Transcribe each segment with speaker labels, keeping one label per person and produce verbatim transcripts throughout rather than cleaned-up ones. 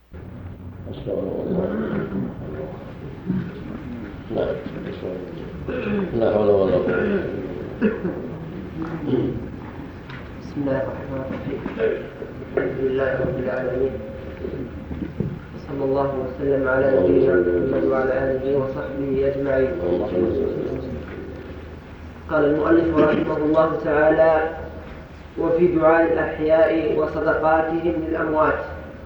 Speaker 1: نعم. لا حول ولا قوة.
Speaker 2: بسم الله الرحمن الرحيم. الحمد لله رب العالمين، صلى الله وسلم على نبينا محمد وعلى آله وصحبه أجمعين. قال المؤلف رحمه الله تعالى: وفي دعاء الأحياء وصدقاتهم للأموات.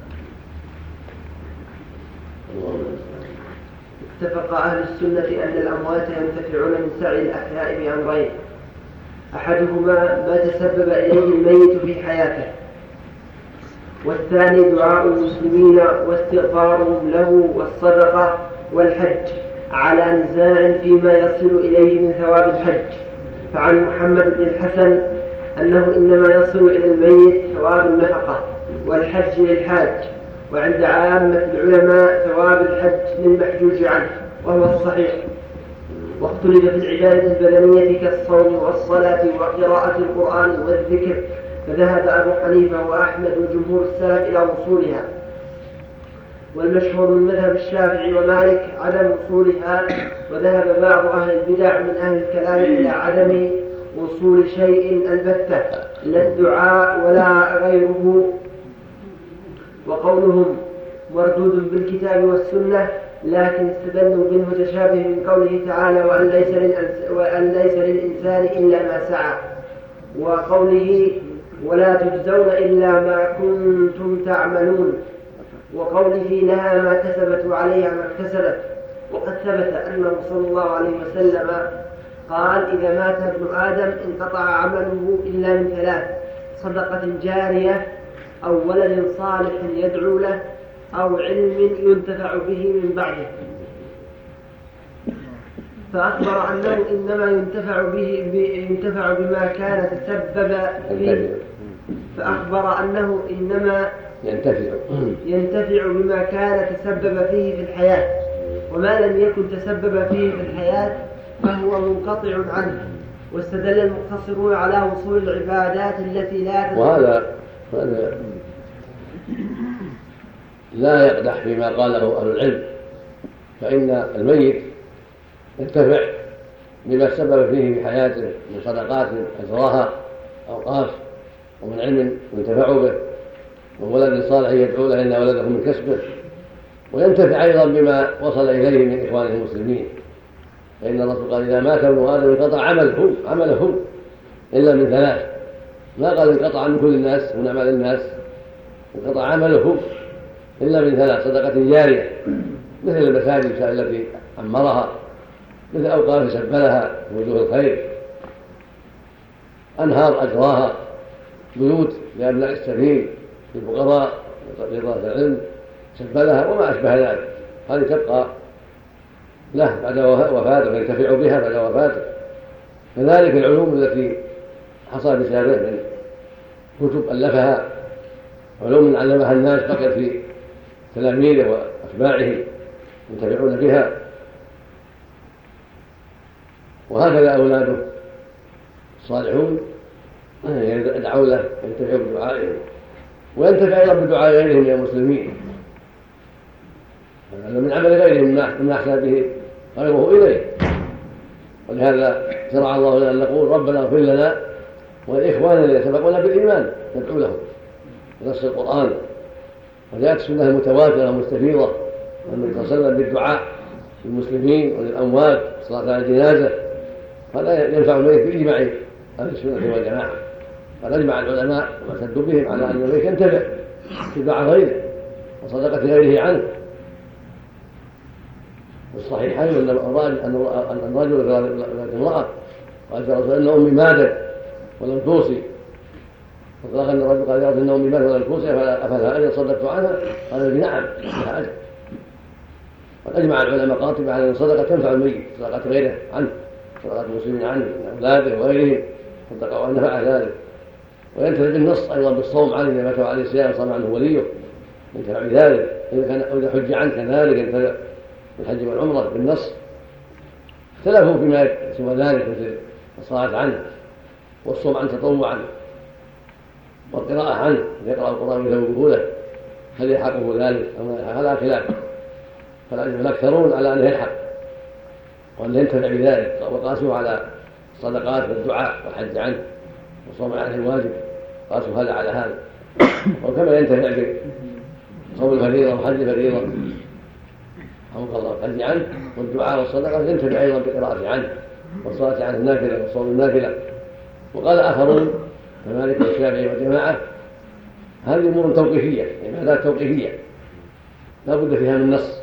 Speaker 2: اتفق أهل السنة أن الأموات ينتفعون من سعي الأحياء بأمرين: أحدهما ما تسبب إليه الميت في حياته، والثاني دعاء المسلمين واستغفارهم له والصدقة والحج، على نزاع فيما يصل إليه من ثواب الحج. فعن محمد بن الحسن أنه إنما يصل إلى الميت ثواب النفقة والحج للحاج، وعند عامة العلماء ثواب الحج للمحجوج عنه، وهو الصحيح. واختلف في العبادة البدنية كالصوم والصلاة وقراءة القرآن والذكر، فذهب أبو حنيفة وأحمد وجمهور السلف إلى وصولها، والمشهور من مذهب الشافعي ومالك عدم وصولها، وذهب بعض أهل البدع من أهل الكلام إلى عدم وصول شيء البتة، لا الدعاء ولا غيره. وقولهم مردود بالكتاب والسنة، لكن استدلوا بالمتشابه من قوله تعالى: وأن ليس, وأن ليس للإنسان إلا ما سعى، وقوله: ولا تجزون إلا ما كنتم تعملون، وقوله: لها ما كسبت وعليها ما اكتسبت. وقد ثبت أنه صلى الله عليه وسلم قال: إذا مات ابن آدم انقطع عمله إلا من ثلاث: صدقة جارية، أو ولد صالح يدعو له، أو علم ينتفع به من بعده. فأخبر أنه إنما ينتفع به ينتفع بما كان تسبب فيه فأخبر أنه إنما
Speaker 1: ينتفع
Speaker 2: ينتفع بما كان تسبب فيه في الحياة، وما لم يكن تسبب فيه في الحياة فهو منقطع عنه. واستدل المقتصرون على وصول العبادات التي لا تسبب.
Speaker 1: وهذا هذا لا يقدح فيما قاله أهل العلم، فإن الميت ينتفع بما سبب فيه في حياته من صدقات أجراها أوقاف، ومن علم ينتفع به، ومن ولد صالح يدعو له إن ولده من كسبه، وينتفع أيضا بما وصل إليه من إخوانه المسلمين. فإن الرسول قال: إذا مات ابن آدم انقطع عمله عمله إلا من ثلاث. ما قال انقطع عن كل الناس من أعمال الناس، انقطع عمله إلا من ثلاث: صدقة جارية مثل المساجد التي عمرها، مثل أوقاف سبلها وجوه الخير، أنهار أجراها، بيوت لأبناء السبيل للفقراء لطلبة العلم سبلها، وما أشبه ذلك. هذه تبقى له بعد وفاته فينتفع بها بعد وفاته. كذلك العلوم التي حصل بسببه من كتب ألفها، علوم علمها الناس بقيت في تلاميذه وأتباعه ينتفعون بها. وهكذا أولاده الصالحون يدعون له ينتفع بدعائهم، وينتفع أيضا بدعاء غيرهم من المسلمين، هذا من عمل غيرهم مما أحسن به غيره إليه. ولهذا شرع الله لنا أن نقول: ربنا اغفر لنا ولإخواننا الذين سبقونا بالإيمان، ندعو لهم بنص القرآن. وجاءت السنة المتواترة المستفيضة عن النبي صلى الله عليه وسلم بالدعاء للمسلمين وللأموات، الصلاة على الجنازة. هذا ينفع الميت بإجماع أهل السنة والجماعة. قد أجمع العلماء واعتدوا بهم على أن الميت ينتفع بدعاء غيره وصدقة غيره عنه. والصحيحين أن الرجل ذات امرأة قال: يا رسول الله إن أمي ماتت ولم توصي. فقال أن الرجل قال: يا رسول الله إن أمي ماتت ولم توصي أفلها أجر صدقت عنها؟ قال: نعم لها أجر. قد أجمع العلماء قاطبة على أن الصدقة تنفع الميت، صدقة غيره عنه، صدقة المسلمين عنه من أولاده وغيرهم، صدقوا أن نفع ذلك. وينتفع بالنص أيضا بالصوم عنه إذا مات عليه الصيام صام عنه وليه، ينتفع بذلك. إذا كان أو إذا حج عنه كذلك ينتفع بالحج والعمرة بالنص. اختلفوا فيما سوى ذلك مثل الصلاة عنه والصوم عنه تطوعا والقراءة عنه، يقرأ القرآن ويثوبه له هل يلحقه ذلك أم هذا خلاف، فالأكثرون على أنه يلحق وأن ينتفع بذلك، وقاسوا على الصدقات والدعاء والحج عنه وصوم عليه الواجب، قاسوا هذا على هذا. وكما ينتفع بصوم الفريضة وحج الفريضة أو الله الحج عنه والدعاء والصدقة، ينتفع أيضا بالقراءة عنه والصلاة عنه النافلة والصوم النافلة. وقال آخرون كمالك والشافعي والجماعة هذه أمور توقيفية، عبادات توقيفية لا بد فيها من نص،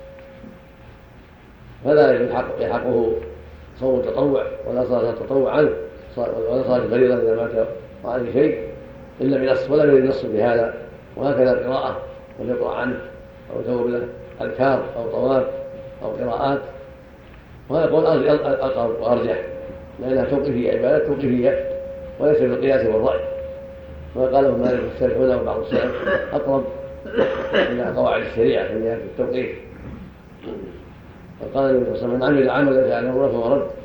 Speaker 1: فلا يلحقه صوم التطوع ولا صلاة التطوع عنه ولا صلاة الفريضة إذا مات وعليه شيء إلا بنص، ولا يريد نص بهذا. وهكذا القراءة واليقرأ عنه أو يكتب له أذكار أو طواف أو قراءات، وهذا قول أقرب وأرجح لأنها توقيفية، عبادات توقيفية وليس بالقياس والرأي. وقاله مالك الشافعي وبعض السلف أقرب إلى قواعد الشريعة في نهاية التوقيف. وقال النبي صلى الله عليه وسلم: من عمل عملا ليس عليه أمرنا فهو رد.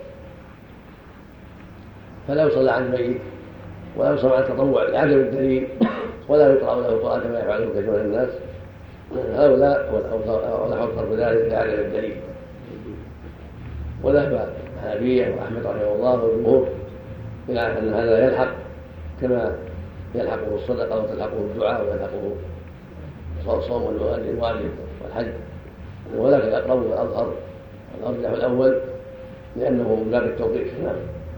Speaker 1: فلا يصلى عن الميت ولا يصلى عن التطوع لعدم الدليل، ولا يقرأ له القرآن كما يفعله كثير من الناس هؤلاء، ولا حكم ذلك لعدم الدليل. وذهب الحنفية وأحمد رحمه الله والجمهور إلى أن هذا يلحق كما يلحقه الصدقة وتلحقه الدعاء ويلحقه الصوم والواجب والحج، ولكن الأقرب والأظهر والأرجح الأول لأنه من باب التوقيف. نعم.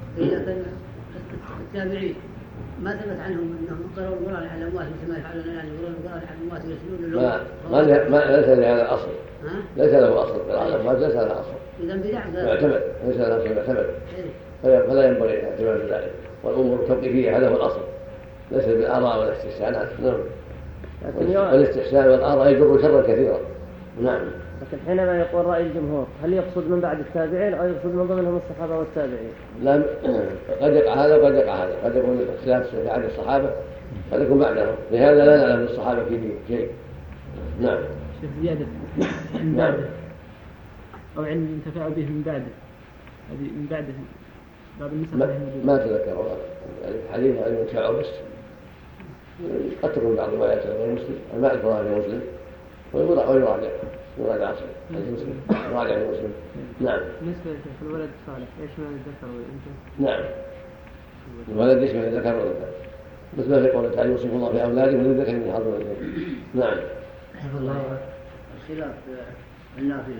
Speaker 3: التابعين ما ثبت عنهم أنهم قرأوا القرآن على الأموات مثل ما يفعلون الآن، يقولون القرآن على الأموات ويسلون لهم.
Speaker 1: ما ما ليس لهذا أصل، ليس له أصل، قراءة الأموات ليس لها أصل.
Speaker 3: إذا بدع
Speaker 1: يعتمد، ليس لها أصل يعتمد، فلا ينبغي الاعتماد بذلك، والأمور التوقيفية هذا هو الأصل، ليس بالآراء والاستحسانات. نعم. والاستحسان والآراء يجر شرا كثيرا. نعم.
Speaker 4: لكن حينما يقول رأي الجمهور هل يقصد من بعد التابعين أو يقصد من ضمنهم الصحابة والتابعين؟
Speaker 1: لا، قد يقع هذا وقد يقع هذا، قد يكون الاختلاف في عهد الصحابة قد يكون بعدهم، لهذا لا نعلم الصحابة فيه شيء. نعم.
Speaker 5: شيخ زيادة من بعده أو علم انتفاع به من بعده، هذه من بعده بعض النسخ
Speaker 1: ما, ما تذكر والله يعني الحديث عن ينتفع بس قد تكون بعض الروايات غير مسلم، ما أذكرها في مسلم ويراجع يراجع حديث مسلم يراجع في مسلم. نعم.
Speaker 5: بالنسبة في الولد الصالح ايش ما الذكر والانثى؟
Speaker 1: نعم. الولد يشمل الذكر والانثى، مثل ما في قوله تعالى: يوصف الله في أولادهم للذكر من حظ الأنثيين. نعم.
Speaker 3: حفظ الله الخلاف النافلة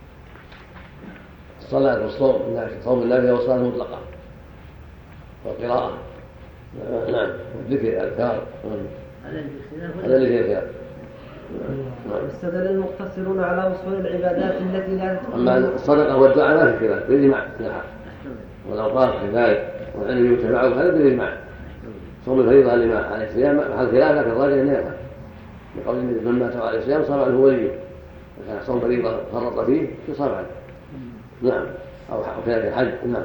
Speaker 1: الصلاة والصوم، صوم النافلة والصلاة المطلقة والقراءة. نعم. والذكر الأذكار هذا اللي فيه خلاف.
Speaker 2: واستدل المقتصرون على وصول العبادات التي لا
Speaker 1: أما الصدقة والدعاء ما في خلاف بالإجماع، والأوقاف كذلك والعلم يتبعه هذا بالإجماع. صوم الفريضة لما على الصيام محل خلاف، لكن الراجح أنه يفعل بقول من مات على الصيام صام عنه وليه، وكان صوم فريضة فرط فيه يصام عنه. نعم. أو كذلك الحج. نعم.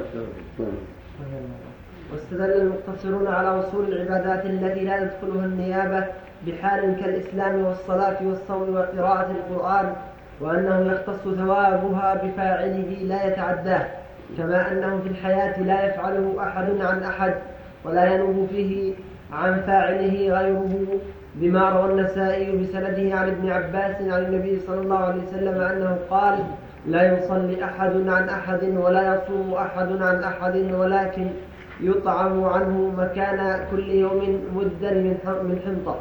Speaker 2: واستدل المقتصرون على وصول العبادات التي لا تدخلها النيابة بحال كالإسلام والصلاة والصوم وقراءة القرآن، وأنه يختص ثوابها بفاعله لا يتعداه، كما أنه في الحياة لا يفعله أحد عن أحد ولا ينوب فيه عن فاعله غيره، بما روى النسائي بسنده عن ابن عباس عن النبي صلى الله عليه وسلم أنه قال: لا يصلي أحد عن أحد ولا يصوم أحد عن أحد، ولكن يطعم عنه مكان كل يوم مدا من حنطة.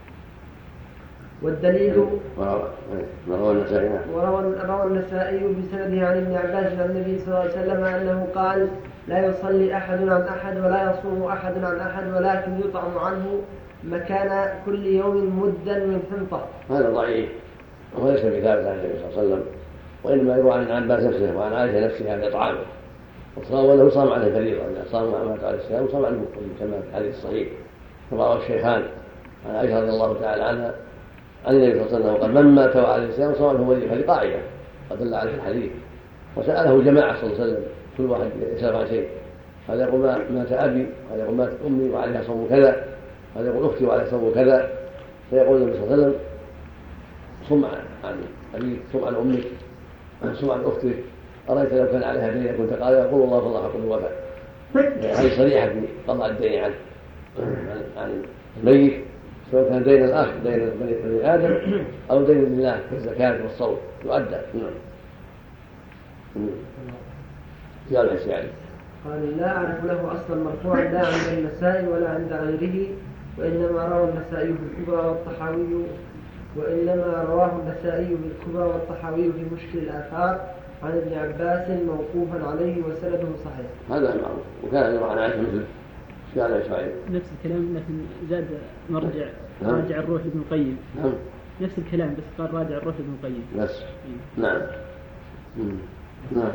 Speaker 2: والدليل وروى النسائي بسنده عن ابن عباس عن النبي صلى الله عليه وسلم أنه قال: لا يصلي أحد عن أحد ولا يصوم أحد عن أحد، ولكن يطعم عنه مكان كل يوم مدا من حنطة.
Speaker 1: هذا ضعيف وليس بثابت عن النبي صلى الله عليه وسلم، وإنما يروى عن عباس نفسه وعن عائشة نفسها بإطعامه، وصام وله صام عنه فريضة، إذا صام مات على الصيام صام عنه كما في الحديث الصحيح رواه الشيخان عن عائشة رضي الله تعالى عنها عن النبي صلى الله عليه وسلم قال: من مات على الصيام صام عنه وليه. هذه قاعدة قد دل عليه الحديث. وسأله جماعة صلى الله عليه وسلم كل واحد يسأل عن شيء، هذا يقول مات أبي، هذا يقول مات أمي وعليها صوم كذا، هذا يقول أختي وعليها صوم كذا، فيقول النبي صلى الله عليه وسلم: صم عن أبيك، صم عن أمك، صم عن أختك، أرأيت لو كان عليها دين كنت قال: يقول الله فالله حق الوفاء. هذه صريحة في قضاء الدين عن عن الميت، سواء كان دين الأخ دين بني آدم أو دين لله كالزكاة والصوم يؤدى. نعم. يا الحسين
Speaker 2: قال لا أعرف له أصلا مرفوعا لا عند النسائي ولا عند غيره، وإنما روى النسائي بالكبرى والطحاوي وإنما رواه النسائي بالكبرى والطحاوي في مشكل الآثار عن ابن عباس موقوفا عليه وسنده صحيح.
Speaker 1: هذا معروف. وكان يروى عن عائشة مثل قال إسماعيل
Speaker 5: نفس الكلام لكن زاد مرجع
Speaker 1: نعم.
Speaker 5: راجع الروح لابن القيم.
Speaker 1: نعم.
Speaker 5: نفس الكلام بس قال راجع الروح لابن القيم
Speaker 1: بس. نعم. نعم.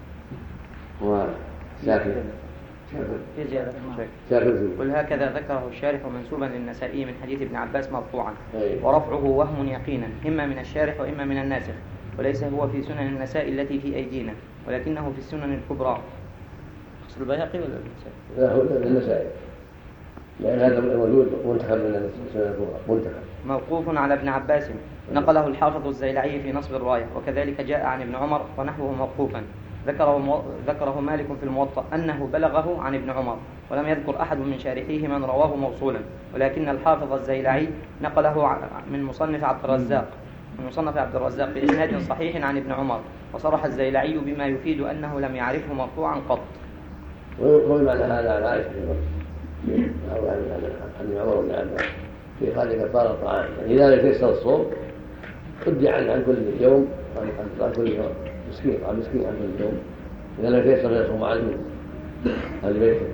Speaker 1: وشاكر
Speaker 6: في زيادة
Speaker 1: شاكر
Speaker 6: ولهكذا ذكره الشارح منسوبا للنسائي من حديث ابن عباس مرفوعا،
Speaker 1: أي.
Speaker 6: ورفعه وهم يقينا إما من الشارح وإما من الناسخ، وليس هو في سنن النسائي التي في أيدينا ولكنه في السنن الكبرى. أصل البيهقي ولا النسائي؟
Speaker 1: لا هو النسائي لأن هذا موجود منتخب من السنن الكبرى منتخب
Speaker 6: موقوف على ابن عباس نقله الحافظ الزيلعي في نصب الراية، وكذلك جاء عن ابن عمر ونحوه موقوفا ذكره, مو... ذكره مالك في الموطأ أنه بلغه عن ابن عمر، ولم يذكر أحد من شارحيه من رواه موصولا، ولكن الحافظ الزيلعي نقله من مصنف عبد الرزاق من مصنف عبد الرزاق بإسناد صحيح عن ابن عمر، وصرح الزيلعي بما يفيد أنه لم يعرفه مرفوعا قط.
Speaker 1: ويقول معنى هذا على عائشة أو عن ابن عمر بن عباس في خارج كفارة الطعام، يعني إذا لم يتيسر الصوم ادي عن عن كل يوم عن كل يوم مسكين عن مسكين عن كل يوم، إذا لم يتيسر يصوم عن أهل بيته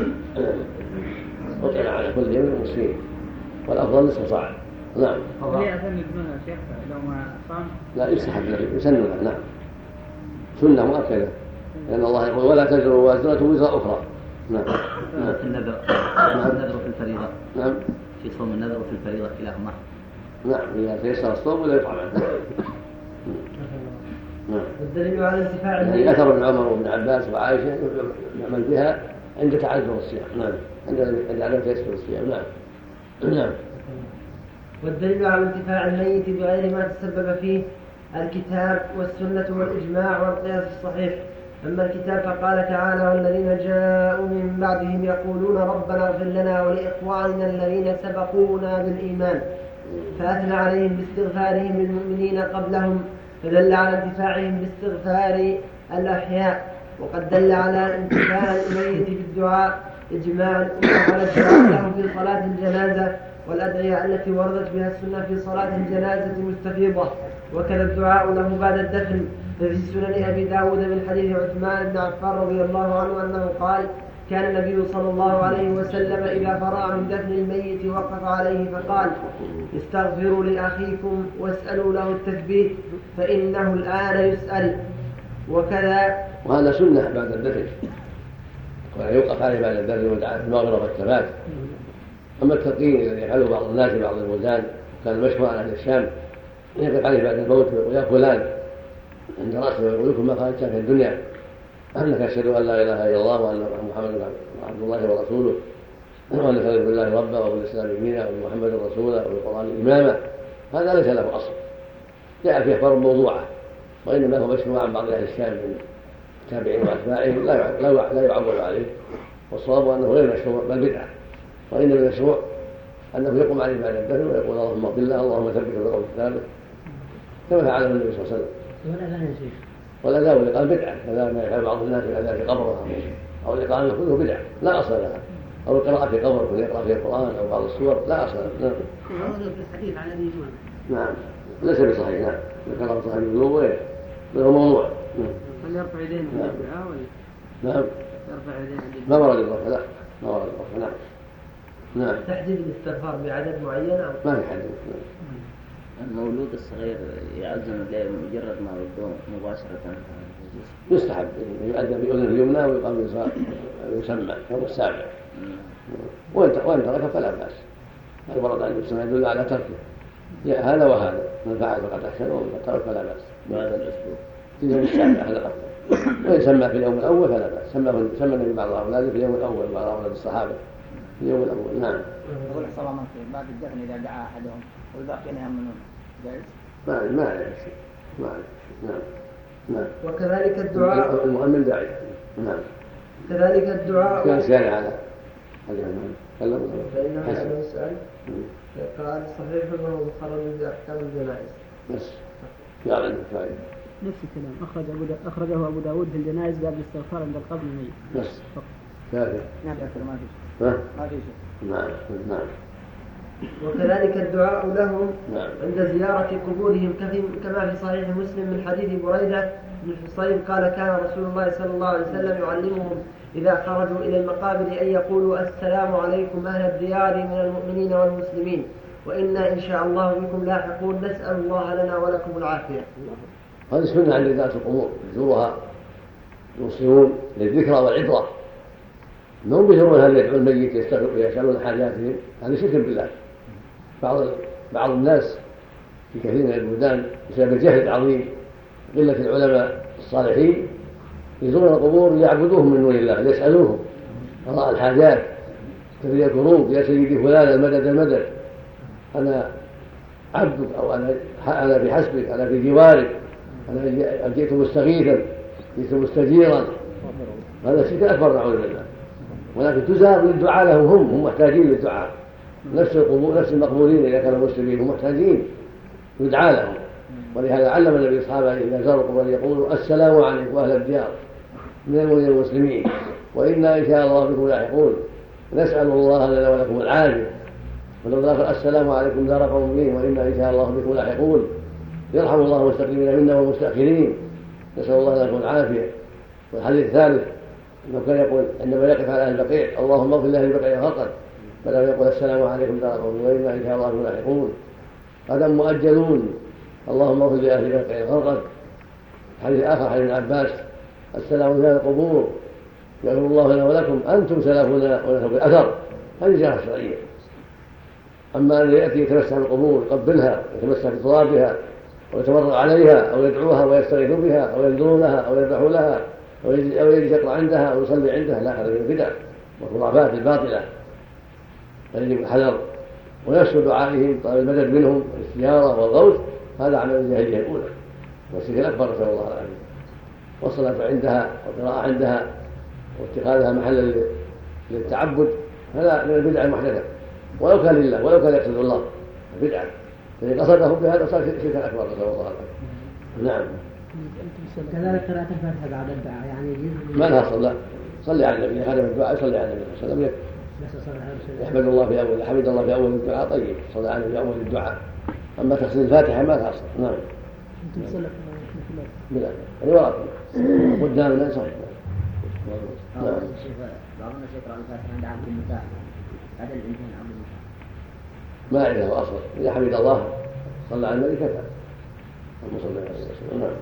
Speaker 1: أطعم على كل يوم مسكين، والأفضل نصف صاع. نعم.
Speaker 5: وليه أثني ابنها شيخ لو ما صام؟
Speaker 1: لا يستحب يسن له. نعم سنة مؤكدة لأن الله يقول ولا تزر وازرة وزر أخرى. نعم.
Speaker 7: نعم. في النذر
Speaker 1: نعم.
Speaker 7: النذر في الفريضة.
Speaker 1: نعم.
Speaker 7: في صوم النذر وفي الفريضة كلاهما.
Speaker 1: نعم إذا تيسر الصوم ولا يطعم عنه. نعم.
Speaker 2: والدليل على انتفاع
Speaker 1: يعني أثر ابن عمر وابن عباس وعائشة يعمل بها عند تعذر الصيام. نعم عند عدم تيسر الصيام. نعم. نعم.
Speaker 2: والدليل على انتفاع الميت بغير ما تسبب فيه الكتاب والسنة والإجماع والقياس الصحيح. أما الكتاب فقال تعالى والذين جاءوا من بعدهم يقولون ربنا اغفر لنا ولإخواننا الذين سبقونا بالإيمان، فأثنى عليهم باستغفارهم للمؤمنين قبلهم، فدل على انتفاعهم باستغفار الأحياء. وقد دل على انتفاع الميت بالدعاء إجماع الأمة على الدعاء له في صلاة الجنازة والأدعية التي وردت بها السنة في صلاة الجنازة مستفيضة، وكذا الدعاء له بعد الدفن. ففي سنن أبي داود من حديث عثمان بن عفان رضي الله عنه أنه قال كان النبي صلى الله عليه وسلم إذا فرغ من دفن الميت وقف عليه فقال استغفروا لأخيكم واسألوا له التثبيت فإنه الآن يسأل. وكذا
Speaker 1: وهذا سنة بعد الدفن ويوقف عليه بعد الدفن ودعاء المغرب والثبات. أما التلقين الذي يفعله بعض الناس بعض البلدان كان مشهور على أهل الشام يقف عليه بعد الموت ويقول يا فلان عند رأسه ويقول لكم ما قالت في الدنيا أنك أشهد أن لا إله إلا الله وأن محمدا عبد الله ورسوله وأن تؤمن بالله ربا وبالإسلام دينا وبمحمد رسولا وبالقرآن إماما. هذا ليس له أصل، جاء في أخبار موضوعة، وإنما هو مشهور عن بعض أهل الشام من التابعين وأتباعهم لا يعول عليه، والصواب أنه غير مشروع بل بدعة، وإنما المشروع أنه يقوم عليه بعد الدفن ويقول اللهم اغفر له اللهم ثبت بالقول الثابت كما فعله النبي صلى الله عليه وسلم. ولا لا والإقامة بدعة كذا ما يفعل بعض الناس في أداء قبره أو الإقامة كله بدعة لا أصل لها، أو القراءة في قبر كل يقرأ فيه القرآن أو بعض السور لا أصل لها.
Speaker 3: نعم. في الحديث عن أبي جمعة.
Speaker 1: نعم ليس بصحيح. نعم ذكره صحيح الذنوب غيره بل هو موضوع. نعم.
Speaker 5: هل يرفع يديه عند الدعاء ولا؟
Speaker 1: نعم
Speaker 5: يرفع يديه عند
Speaker 1: ما ورد الرفع. لا ما ورد الرفع. نعم. نعم.
Speaker 2: تحديد الاستغفار بعدد معين أو
Speaker 1: ما في حد.
Speaker 7: المولود الصغير يعزم الليل مجرد ما يبدو مباشرة
Speaker 1: يستحب يؤدى بأذن اليمنى ويقام يسمى يوم السابع، وإن ترك فلا بأس. هذا ورد عن السنة يدل على تركه هذا وهذا، من فعل فقد أحسن ومن ترك فلا بأس.
Speaker 7: بعد الأسبوع
Speaker 1: في اليوم السابع هذا أفضل، وإن سمى في اليوم الأول فلا بأس. سمى سمى النبي بعض أولاده في اليوم الأول بعض أولاد الصحابة في اليوم الأول. نعم.
Speaker 6: يقول صلى الله عليه وسلم بعد الدفن إذا دعا أحدهم والباقين يأمنون جائز؟
Speaker 1: ما ما عليه شيء ما عليه شيء. نعم. نعم.
Speaker 2: وكذلك الدعاء
Speaker 1: المؤمن داعي. نعم.
Speaker 2: كذلك الدعاء
Speaker 1: كان سيادة على هذه المهم
Speaker 2: فإنه لا يسأل. قال صحيح أنه مخرج بأحكام الجنائز.
Speaker 1: بس لا عندك فائدة.
Speaker 5: نفس الكلام أخرج أبو دا... أخرجه أبو داود في الجنائز باب الاستغفار عند القبر الميت.
Speaker 1: بس كافي.
Speaker 5: نعم ما في
Speaker 1: ها؟
Speaker 5: ما في شيء.
Speaker 1: نعم نعم.
Speaker 2: وكذلك الدعاء لهم
Speaker 1: نعم.
Speaker 2: عند زيارة قبورهم كما في صحيح مسلم من حديث بريدة بن الحصين قال كان رسول الله صلى الله عليه وسلم يعلمهم إذا خرجوا إلى المقابر أن يقولوا السلام عليكم أهل الديار من المؤمنين والمسلمين وإنا إن شاء الله بكم لاحقون نسأل الله لنا ولكم العافية.
Speaker 1: هذه سنة عند ذات القبور يزورها المسلمون للذكرى والعبرة، انهم يزورونها ليدعوا الميت يسألون حاجاتهم، هذا شرك بالله. بعض بعض الناس في كثير من البلدان بسبب الجهل العظيم قلة العلماء الصالحين يزورون القبور ليعبدوهم من دون الله، ليسألوهم قضاء الحاجات تفريج الكروب، يا سيدي فلان المدد المدد، أنا عبدك أو أنا أنا بحسبك، أنا في جوارك، أنا جئت مستغيثا، جئت مستجيرا. هذا شرك أكبر نعوذ بالله. ولكن تزار للدعاء لهم، هم هم محتاجين للدعاء. نفس القبور نفس المقبورين إذا كانوا مسلمين هم محتاجين يدعى لهم. ولهذا علم النبي أصحابه إذا زاروا القبور يقولوا السلام عليكم أهل الديار من المؤمنين والمسلمين وإنا إن شاء الله بكم لاحقون نسأل الله لنا ولكم العافية. ولو ذكر السلام عليكم دار قوم مؤمنين وإنا إن شاء الله بكم لاحقون يرحم الله المستقدمين منا والمستأخرين نسأل الله لكم العافية. والحديث الثالث أنه كان يقول عندما يقف على أهل البقيع اللهم اغفر له البقيع فقط، فلا يقول السلام عليكم دار قوم وإنا إن شاء الله بكم لاحقون. هذا مؤجلون اللهم اغفر لأهل البقيع فقط. حديث آخر حديث عباس السلام على القبور يغفر الله لنا ولكم أنتم سلفنا ونحن بالأثر. هذه جهة شرعية. أما أن يأتي يتمسح بالقبور يقبلها يتمسح بترابها ويتمرغ عليها أو يدعوها ويستغيث بها أو ينذروا لها أو يذبحوا لها أو يجلس يقرأ عندها أو يصلي عندها، لا، هذا من البدع والخرافات الباطلة، فيجب الحذر. ونفس دعائهم طلب المدد منهم والاستجارة والغوث هذا عمل الجاهلية الأولى والشرك الأكبر نسأل الله العافية. والصلاة عندها والقراءة عندها واتخاذها محلا للتعبد هذا من البدع المحدثة ولو كان لله ولو كان يقصد الله بدعة، فإن قصده بهذا صار شركا أكبر نسأل الله العافية. نعم.
Speaker 3: كذلك قراءة الفاتحة بعد الدعاء يعني
Speaker 1: ما لها صلاة، صلي على النبي هذا من الدعاء يصلي على النبي صلى الله عليه وسلم يحمد الله في أول حمد الله في أول الدعاء طيب صلى على النبي في أول الدعاء. أما تفسير الفاتحة ما لها صلاة. نعم.
Speaker 5: أنتم تصلي
Speaker 1: بلا يعني وراء قدامنا صحيح.
Speaker 7: نعم. بعضنا يقرأ الفاتحة عند عبد المتاح هذا الإنسان عبد المتاح
Speaker 1: ما عنده أصل. إذا حمد الله صلى على النبي كفى المصلي عليه وسلم. نعم.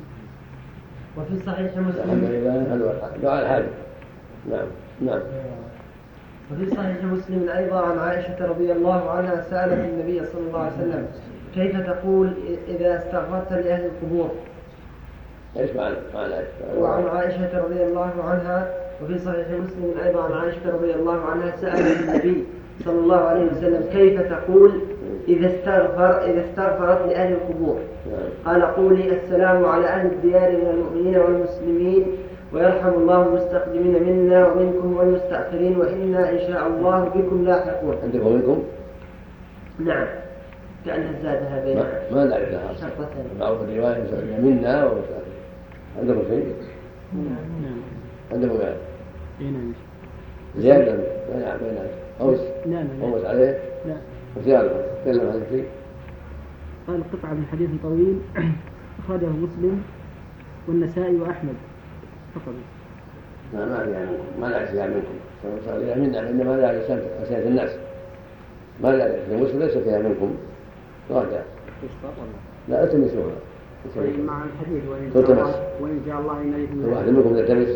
Speaker 2: وفي صحيح مسلم
Speaker 1: الحمد لله دعاء الحاجة. نعم نعم.
Speaker 2: وفي صحيح مسلم أيضا عن عائشة رضي الله عنها سألت النبي صلى الله عليه وسلم كيف تقول إذا استغفرت لأهل القبور؟
Speaker 1: ايش معنى؟
Speaker 2: وعن عائشة رضي الله عنها وفي صحيح مسلم أيضا عن عائشة رضي الله عنها سألت النبي صلى الله عليه وسلم كيف تقول إذا استغفر إذا استغفرت لأهل القبور؟ قال قولي السلام على أهل الديار من المؤمنين والمسلمين ويرحم الله المستقدمين منا ومنكم والمستأخرين وإنا إن شاء الله بكم لاحقون.
Speaker 1: عندكم منكم؟
Speaker 2: نعم كأنها زادها بين
Speaker 1: ما, ما نعرف لها
Speaker 2: شرطتين.
Speaker 1: معروف الرواية منا ومستأخرين. عندكم شيء؟
Speaker 5: نعم.
Speaker 1: عندكم يعني؟
Speaker 5: إيه نعم.
Speaker 1: زيادة نعم نعم. أوس.
Speaker 5: نعم.
Speaker 1: أوس عليه؟
Speaker 5: لا.
Speaker 1: وزيادة تكلم عن شيء.
Speaker 5: قال قطعة من حديث طويل أخرجه مسلم والنسائي وأحمد فقط.
Speaker 1: لا ما يعني ما لا يصير منكم صار منا إنما لا يصير أسئلة الناس ما لا يصير مسلم ليس فيها منكم راجع لا أتمسوها
Speaker 3: مع الحديث وإن
Speaker 1: شاء الله
Speaker 3: وإن شاء الله إن
Speaker 1: لكم واحد منكم يلتمس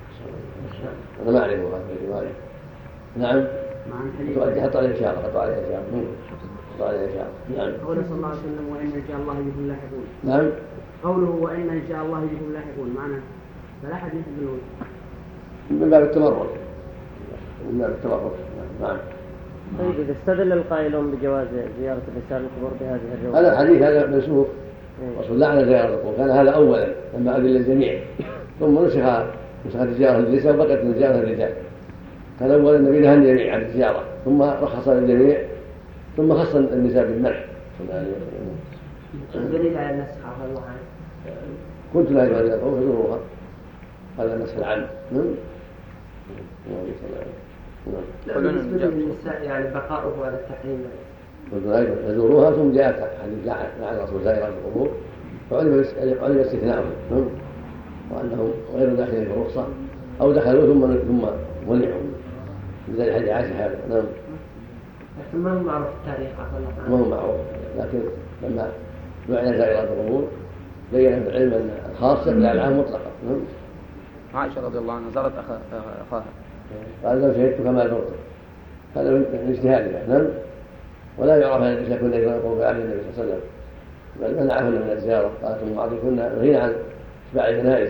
Speaker 1: أنا ما أعرفه هذه الرواية. نعم
Speaker 3: مع الحديث
Speaker 1: حط عليه إشارة حط عليه إشارة حط عليه إشارة. نعم.
Speaker 3: قوله صلى الله عليه وسلم وإن إن شاء الله بكم لاحقون.
Speaker 1: نعم.
Speaker 3: قوله وإن إن شاء الله بكم لاحقون معنى فلا حديث بالوجه
Speaker 1: من باب التمرد من باب التمرد. نعم.
Speaker 4: طيب إذا استدل القائلون بجواز زيارة الرجال القبور بهذه الرواية
Speaker 1: هذا الحديث هذا منسوخ رسول الله على زيارة القبور كان هذا أولا لما أذن للجميع ثم نسخ نسخت الزيارة للنساء وبقيت من زيارة الرجال. كان أولا النبي نهى الجميع عن الزيارة ثم رخص للجميع ثم خص النساء بالمنع.
Speaker 2: الدليل على النسخ عفى الله عنه.
Speaker 1: كنت لا يجوز الطواف فزوروها، هذا النسخ العام. نعم.
Speaker 2: لا بالنسبة للنساء يعني بقاؤه على التحريم.
Speaker 1: كنت لا يجوز فزوروها، ثم جاءت حديث لعن الرسول زائرات القبور فعلم استثناءهم وأنهم غير داخلين في الرخصة أو دخلوا ثم ثم منعوا بدليل حديث عائشة هذا. نعم.
Speaker 2: لكن ما هو معروف التاريخ عفى الله عنه.
Speaker 1: ما هو معروف، لكن لما لعن زائرات القبور بين في العلم أن الخاص يقلع العام مطلقا. نعم.
Speaker 6: عائشة رضي الله عنها زارت أخاها
Speaker 1: قال لو شهدت كما زرت، هذا من اجتهادها. نعم. ولا يعرف أن النساء كنا يقربن على النبي صلى الله عليه وسلم، بل منعهن من الزيارة. قالت أم عطية كنا نهينا عن اتباع الجنائز.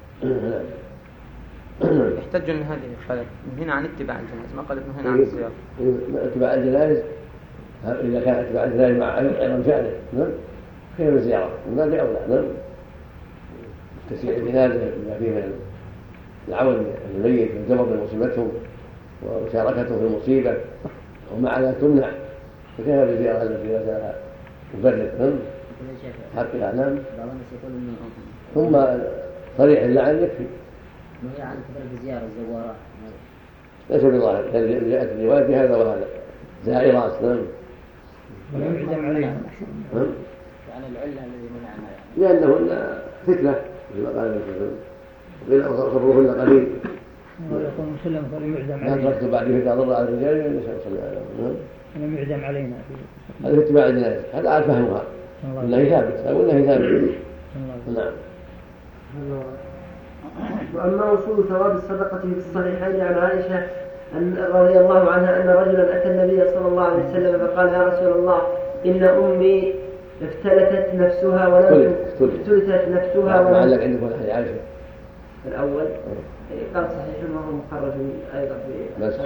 Speaker 6: يحتج ان هذه قالت نهينا عن اتباع الجنائز، ما قالت نهينا عن الزيارة.
Speaker 1: اتباع الجنائز إذا كان اتباع الجنائز مع عظم شأنه نعم خير الزيارة من باب أولى. نعم. تسيع الجنازة بما فيه من العون الميت والجبر من مصيبته ومشاركته في المصيبة ومع ذلك تمنع، فكيف بالزيارة التي لا زالها مفرد. نعم. حقها. نعم. ثم صريح اللعن يكفي.
Speaker 7: نهي عن كثرة زيارة الزوارات
Speaker 1: ليس بظاهر، لأن جاءت الرواية في هذا وهذا زائرات. نعم.
Speaker 5: ولم يعزم عليها.
Speaker 7: يعني العلة الذي منعنا
Speaker 1: لأنهن فتنة كما قال النبي صلى الله عليه وسلم صبرهن قليل.
Speaker 5: ويقول مسلم فلم يعزم
Speaker 1: لا
Speaker 5: علينا.
Speaker 1: تركت بعد فتنة ضر على الرجال من النساء صلى الله عليه وسلم.
Speaker 5: فلم يعزم علينا.
Speaker 1: هذا اتباع الجنائز، هذا عاد فهمها والنهي ثابت. والنهي ثابت. نعم.
Speaker 2: وأما وصول ثواب الصدقة في الصحيحين عن عائشة أن رضي الله عنها أن رجلا أتى النبي صلى الله عليه وسلم فقال يا رسول الله إن أمي افتلتت نفسها ولم افتلتت نفسها ولم
Speaker 1: معلق عندكم الحديث عائشة
Speaker 2: الأول قال صحيح وهو مخرج أيضا في
Speaker 1: بس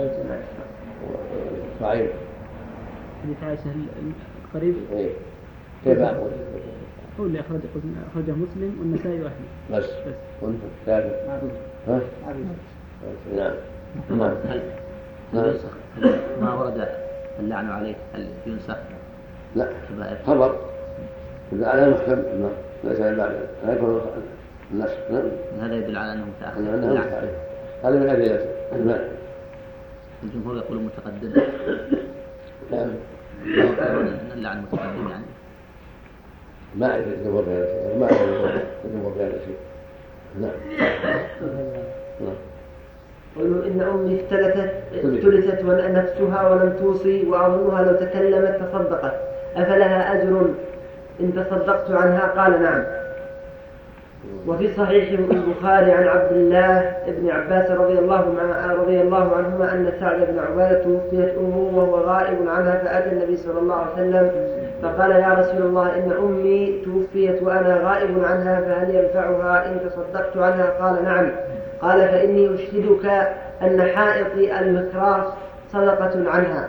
Speaker 1: صحيح
Speaker 5: حديث عائشة قريب.
Speaker 1: إيه كيف أقول؟
Speaker 5: هو اللي أخرج أخرجه مسلم والنسائي وأحمد
Speaker 1: بس بس وأنت ثالث ها نعم نعم
Speaker 7: نعم. ما ورد اللعن عليه هل ينسخ؟
Speaker 1: لا خبر إذا على محكم نعم ليس بعد لا يكون النسخ. نعم.
Speaker 7: هذا يدل على أنه متأخر.
Speaker 1: نعم. هذا من أدلة المنع.
Speaker 7: الجمهور يقول متقدم.
Speaker 1: نعم.
Speaker 7: يقولون أن اللعن متقدم يعني.
Speaker 1: ما أعرف الجمهور في هذا الشيء، ما أعرف الجمهور في هذا الشيء. نعم. نعم.
Speaker 2: قالوا إن أمي افتلتت افتلتت نفسها ولم توصي وأظنها لو تكلمت تصدقت أفلها أجر إن تصدقت عنها؟ قال نعم. وفي صحيح البخاري عن عبد الله بن عباس رضي الله رضي الله عنهما أن سعد بن عبادة توفيت أمه وهو غائب عنها فأتى النبي صلى الله عليه وسلم فقال يا رسول الله إن أمي توفيت وأنا غائب عنها فهل ينفعها إن تصدقت عنها؟ قال نعم. قال فإني أشهدك أن حائطي المخراس صدقة عنها.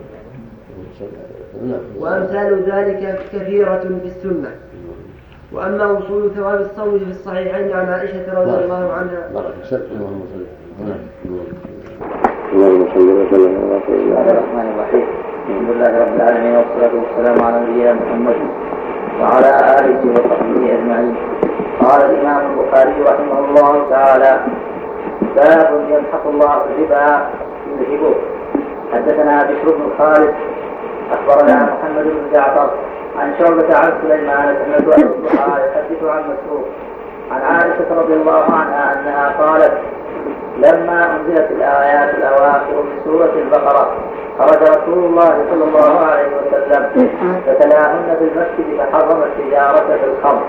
Speaker 2: وأمثال ذلك كثيرة في السنة. وأما وصول ثواب الصوم في الصحيحين عن عائشة رضي الله عنها.
Speaker 8: اللهم صل وسلم على رسول الله الرحمن الرحيم. الحمد لله رب العالمين والصلاة والسلام على نبينا محمد وعلى آله وصحبه أجمعين. قال الإمام البخاري رحمه الله تعالى باب يمحق الله الربا يذهبه. حدثنا بشر بن خالد أخبرنا محمد بن جعفر عن شعبة عن سليمان سمعت أبي الضحى يحدث عن مسروق عن عائشة رضي الله عنها أنها قالت لما أنزلت الآيات الأواخر من سورة البقرة خرج رسول الله صلى الله عليه وسلم فتلاهن في المسجد فحرم التجارة في الخمر.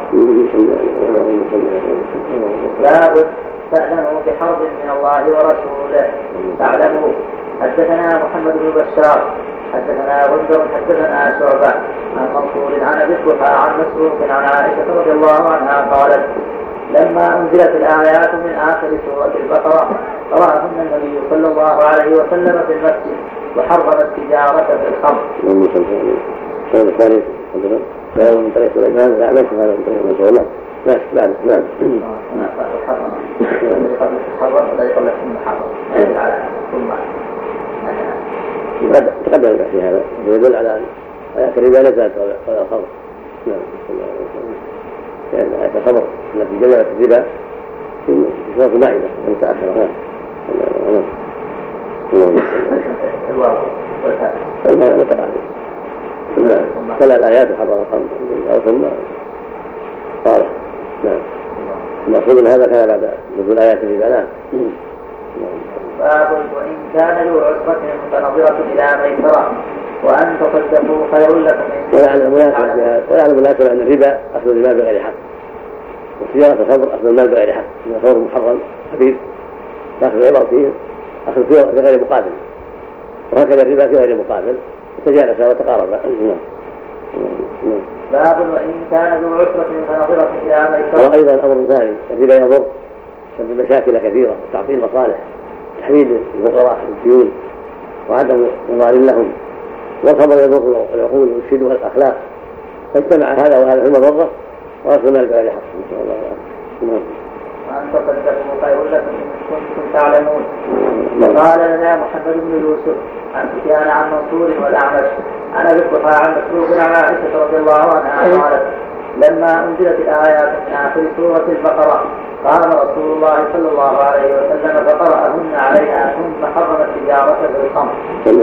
Speaker 8: باب فأذنوا بحرب من الله ورسوله. تعلموا. حدثنا محمد بن بشار حدثنا غندر حدثنا شعبة عن منصور عن أبي الضحى عن مسروق عن عائشة رضي الله عنها قالت لما أنزلت الآيات من آخر سورة البقرة قرأهن النبي صلى الله عليه وسلم في المسجد وحرم التجارة في الخمر.
Speaker 1: هذا الثالث هذا من طريق سليمان لا ليس هذا من طريق رسول الله. لا لا لا
Speaker 8: حرم حرم لا يقول لك ثم حرم على ثم
Speaker 1: تقدم في هذا ويدل على أن آيات الربا نزلت قبل الخمر. نعم. لأن آيات الخمر التي جمعت الربا في سورة المائدة المتأخرة. نعم. نعم. متقابل. تلا الآيات وحضر الخمر ثم قال. نعم. المقصود من هذا كان بعد نزول آيات الربا. نعم.
Speaker 8: باب وإن كان ذو عسرة فنظرة إلى ميسرة وأن تصدقوا خير لكم.
Speaker 1: ويعلم الناس أن الربا أخذ المال بغير حق، وسيارة الخمر أخذ المال بغير حق، إن الخمر محرم خبيث تأخذ العبر فيه أخذ فيه بغير مقابل، وهكذا الربا في غير مقابل تجالسا وتقاربا.
Speaker 8: باب وإن كان ذو عسرة فنظرة إلى ميسرة.
Speaker 1: وأيضا أمر ثاني، الربا يضر بسبب مشاكل كثيرة وتعطيل مصالح، تحميل الفقراء الديون وعدم نظار لهم، والخمر يضر العقول والشد والأخلاق، فاجتمع هذا وهذا في المضرة وأخذ المال بغير حق. إن شاء الله.
Speaker 8: وأن تصدقوا خير لكم إن كنتم تعلمون. قال لنا محمد بن يوسف عن سفيان عن منصور والأعمش عن أبي الضحى عن مسروق عن عائشة رضي الله عنها قالت لما أنزلت الآيات من آخر سورة البقرة قام رسول الله صلى الله عليه وسلم فقرأهن علينا ثم حرم التجارة بالخمر.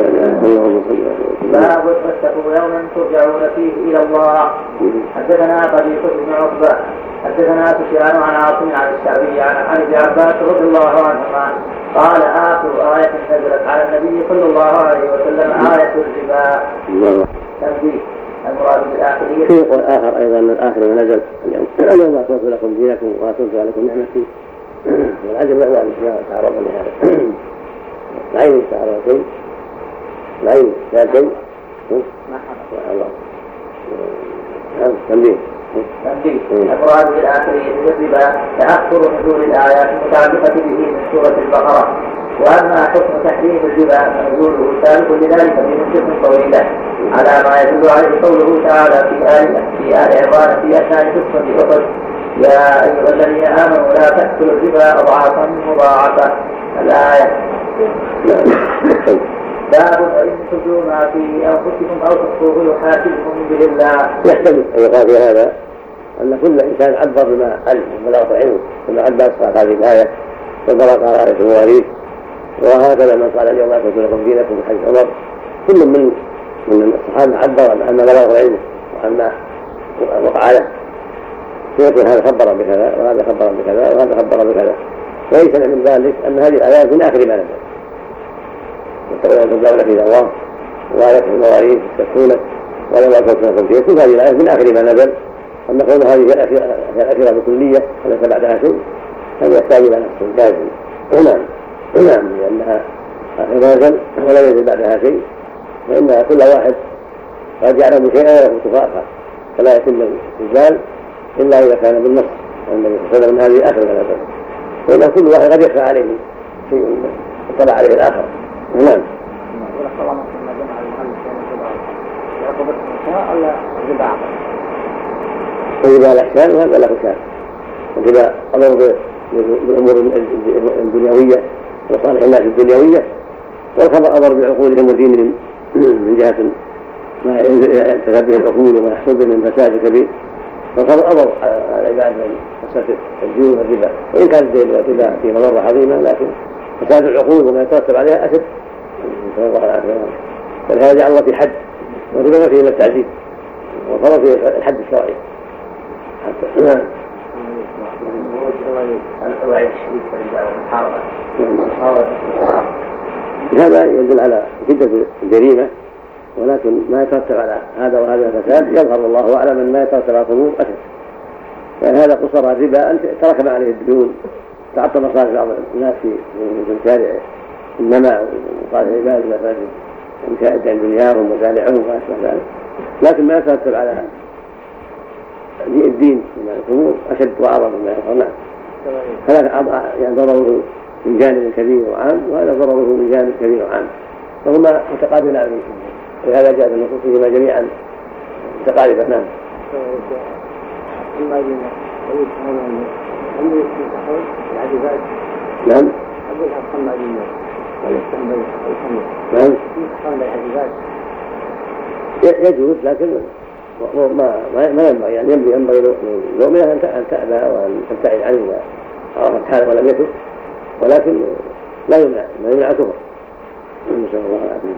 Speaker 8: باب واتقوا يوما ترجعون فيه إلى الله. حدثنا قبيصة بن عقبة حدثنا سفيان عن عاصم عن الشعبي عن ابن عباس رضي الله عنهما قال آخر آية نزلت على النبي صلى الله عليه وسلم آية الربا. تنبيه المراد بالآخرية.
Speaker 1: في قول آخر أيضا من الآخر ونزل اليوم أكملت لكم دينكم وأتممت عليكم نعمتي. والعجب هو أن تعرض لهذا العين تعرض شيء العين لا شيء ما حصل الله. تنبيه
Speaker 8: تنبيه المراد بالآخرية بالربا تأخر نزول الآيات المتعلقة به من سورة البقرة. وأما حكم تحريم الربا فنزوله سابق لذلك بمدة طويلة على ما يدل عليه قوله تعالى في آل في آل عمران في أثناء قصة أحد يا أيها الذين آمنوا لا تأكلوا الربا أضعافا مضاعفة الآية. باب وإن تبدوا ما في أنفسكم أو تخفوه يحاسبكم به الله.
Speaker 1: يحتمل أن يقال في هذا أن كل إنسان عبر بما علم وبلغ علمه كما عبر قال هذه الآية وبلغ قال آية المواريث، وهكذا من قال اليوم أكملت لكم دينكم من حديث عمر. كل من من الصحابة عبر عما بلغ علمه وعما وقع له، فيكون هذا خبر بكذا وهذا خبر بكذا وهذا خبر بكذا، ويسمع من ذلك أن هذه الآيات من آخر ما نزل. وتبلغنا في الله وآية المواريث تكفونك ولو أكلت لكم شيء، كل هذه الآيات من آخر ما نزل. أن نقول هذه هي الأخيرة بكلية وليس بعدها شيء هذا يحتاج إلى نفس لازم. نعم نعم لأنها آخر نزل ولا ينزل بعدها شيء، فإن كل واحد قد يعلم شيئا وله تفاخر فلا يتم الإنزال إلا إذا كان بالنص النبي صلى الله عليه وسلم هذه آخر ما نزل، وإن كل واحد قد يخفى عليه شيء اطلع عليه الآخر. نعم. وإذا الأحسان وهذا له شان، وإذا أمر بالأمور الدنيوية وصالح الناس الدنيوية، والخبر أمر بعقولهم ودينهم من جهة ما ينتفع به العقول وما يحصل به من فساد كبير، والخبر أمر على العباد من فساد الدين والربا، وإن كان الدين والربا في مضرة عظيمة لكن فساد العقول وما يترتب عليها أشد. فلهذا جعل الله في حد، والربا ما فيه إلا التعذيب، والخبر في الحد الشرعي. هذا يدل على شدة الجريمة، ولكن ما يترتب على هذا وهذا الفساد يظهر الله أعلم أن ما يترتب على الأمور أشد. يعني هذا قصر الربا أن تركب عليه الديون، تعطل مصالح بعض الناس في شارع النماء وقال العباد المساجد ومشاهد دنياهم وزارعهم وأشبه ذلك، لكن ما يترتب على الدين من الأمور أشد وأعظم مما يظهر. هذا يعني ضرره من جانب كبير وعام، وهذا ضرره من جانب كبير وعام، فهما متقابلان، ولهذا جاءت النصوص فيهما جميعا متقاربة. نعم. نعم. نعم يجوز، لكن ما ما ينبغي يعني ينبغي ينبغي للمؤمنة أن تأبى وأن تبتعد عنه إذا عرفت حاله ولم يتب، ولكن لا يمنع لا يمنع كفر. نسأل الله العافية.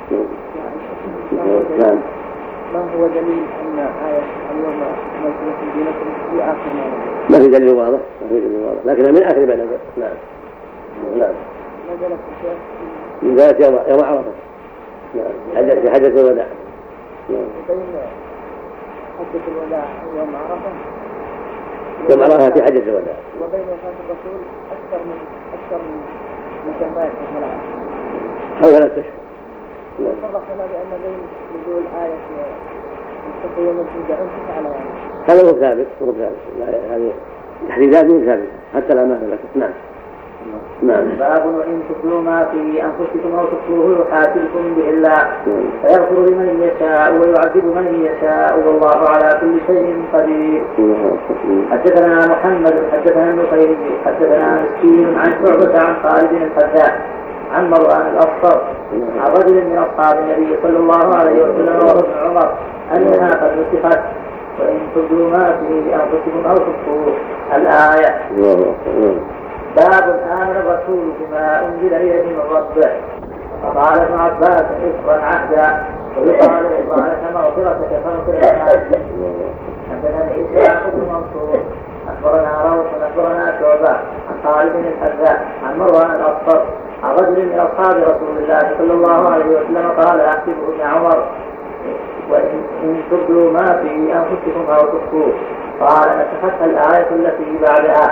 Speaker 1: نعم.
Speaker 9: ما هو دليل أن آية اليوم أكملت دينكم في آخر ما نزل؟
Speaker 1: ما في دليل واضح، ما في دليل واضح، لكن من آخر ما نزل. نعم. نعم.
Speaker 9: نزلت
Speaker 1: من ذلك يوم يوم عرفة. نعم. في حجة الوداع.
Speaker 9: بين حجة الوداع يوم عرفة.
Speaker 1: يوم عرفة في حجة الوداع.
Speaker 9: وبين وفاة الرسول أكثر من أكثر من من شهرين وثلاث.
Speaker 1: حول ثلاث أشهر.
Speaker 9: صرح لنا بأن بين نزول آية مستقى يوم ترجعون تسعة ليالي.
Speaker 1: هذا هو ثابت، هو ثابت. هذه تحديدات مو ثابتة حتى لا مانع لك. نعم.
Speaker 8: نعم. باب وإن تخفوا ما في أنفسكم أو تخفوه يحاسبكم به الله فيغفر لمن يشاء ويعذب من يشاء والله على كل شيء قدير. حدثنا محمد حدثنا ابن خير حدثنا مسكين عن شعبة عن خالد الحذاء عن مروان الأصفر عن رجل من أصحاب النبي صلى الله عليه وسلم وابن عمر أنها قد نسخت وإن تبدوا ما في أنفسكم أو تخفوه الآية. باب آمن الرسول بما أنزل إليه من ربه فقال ابن عباس إفرا عهدا ويقال إفرانك مغفرتك فاغفر لنا. حدثنا إسحاق بن منصور أخبرنا روح أخبرنا شعبة عن خالد بن الحذاء عن مروان الأصفر عن رجل من أصحاب رسول الله صلى الله عليه وسلم قال أحسب ابن عمر وإن تبدوا ما في أنفسكم أو تخفوه قال نسختها الآية التي بعدها.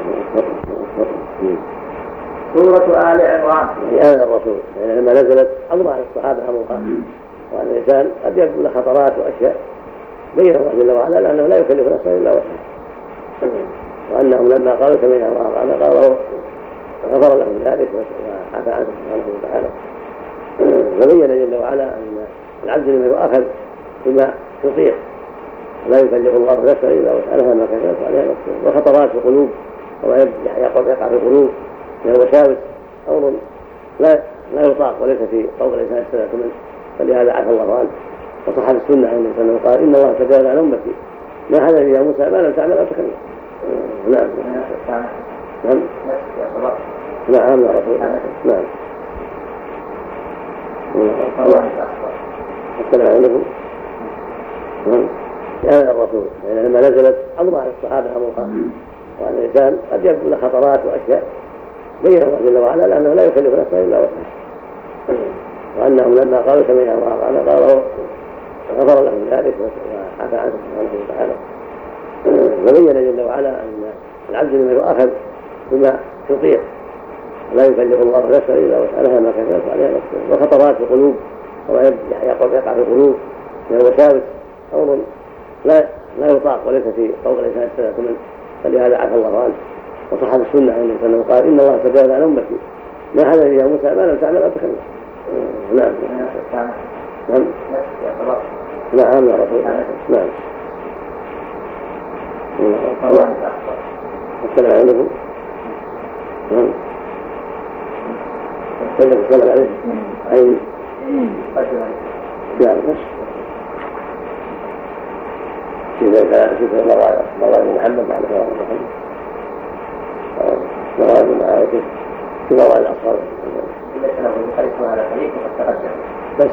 Speaker 8: سورة آل عمران.
Speaker 1: في آل الرسول يعني لما نزلت أمر على الصحابة أمرها، وأن الإنسان قد يكون له خطرات وأشياء بين الله جل وعلا لأنه لا يكلف نفسه إلا وسعها، وأنهم لما قالوا سمعنا الله قالوا غفر لهم ذلك وعفى عنه سبحانه وتعالى. فبين جل وعلا أن العبد لما يؤاخذ بما يطيق لا يكلف الله نفسه إلا وسعها ما كسبت عليها نفسه، وخطرات في القلوب وما يقع في القلوب من الوساوس أمر لا لا يطاق وليس في قول الإنسان السنة منه، فلهذا عفى الله عنه. وصح السنة عن النبي قال إن الله تجاوز عن أمتي ما حدث يا موسى ما لم تعمل أو تكلم. نعم. نعم. نعم يا رسول الله. نعم. السلام عليكم. يا الرسول يعني لما نزلت أمر على الصحابة أمرها، وأن الإنسان قد يكون له خطرات وأشياء بين الله جل وعلا لأنه لا يكلف نفسه إلا وسعها، وأنهم لما قالوا سمعنا الله قالوا غفر لهم ذلك وعفى عنه سبحانه وتعالى. فبين جل وعلا أن العبد لما يؤاخذ بما يطيق لا يكلف الله نفسه إلا وسعها ما كسبت عليها نفسه، وخطرات في القلوب وما يقع في القلوب من الوساوس أمر لا لا يطاق وليس في قول الإنسان السنة منه، فلهذا عفى الله عنه. وصح السنة عن النبي قال إن الله تجاوز عن أمتي ما حدث يا موسى ما لم تعمل أو تكلم. نعم. نعم. نعم يا رسول الله. نعم. السلام عليكم. نعم. السلام عليكم. أي. نعم. كذا شكر الله على الله محمد على الله محمد. نواب من آياته في موضع الأصحاب.
Speaker 8: إذا كان الخليفة على خليفة قد تقدم
Speaker 1: بس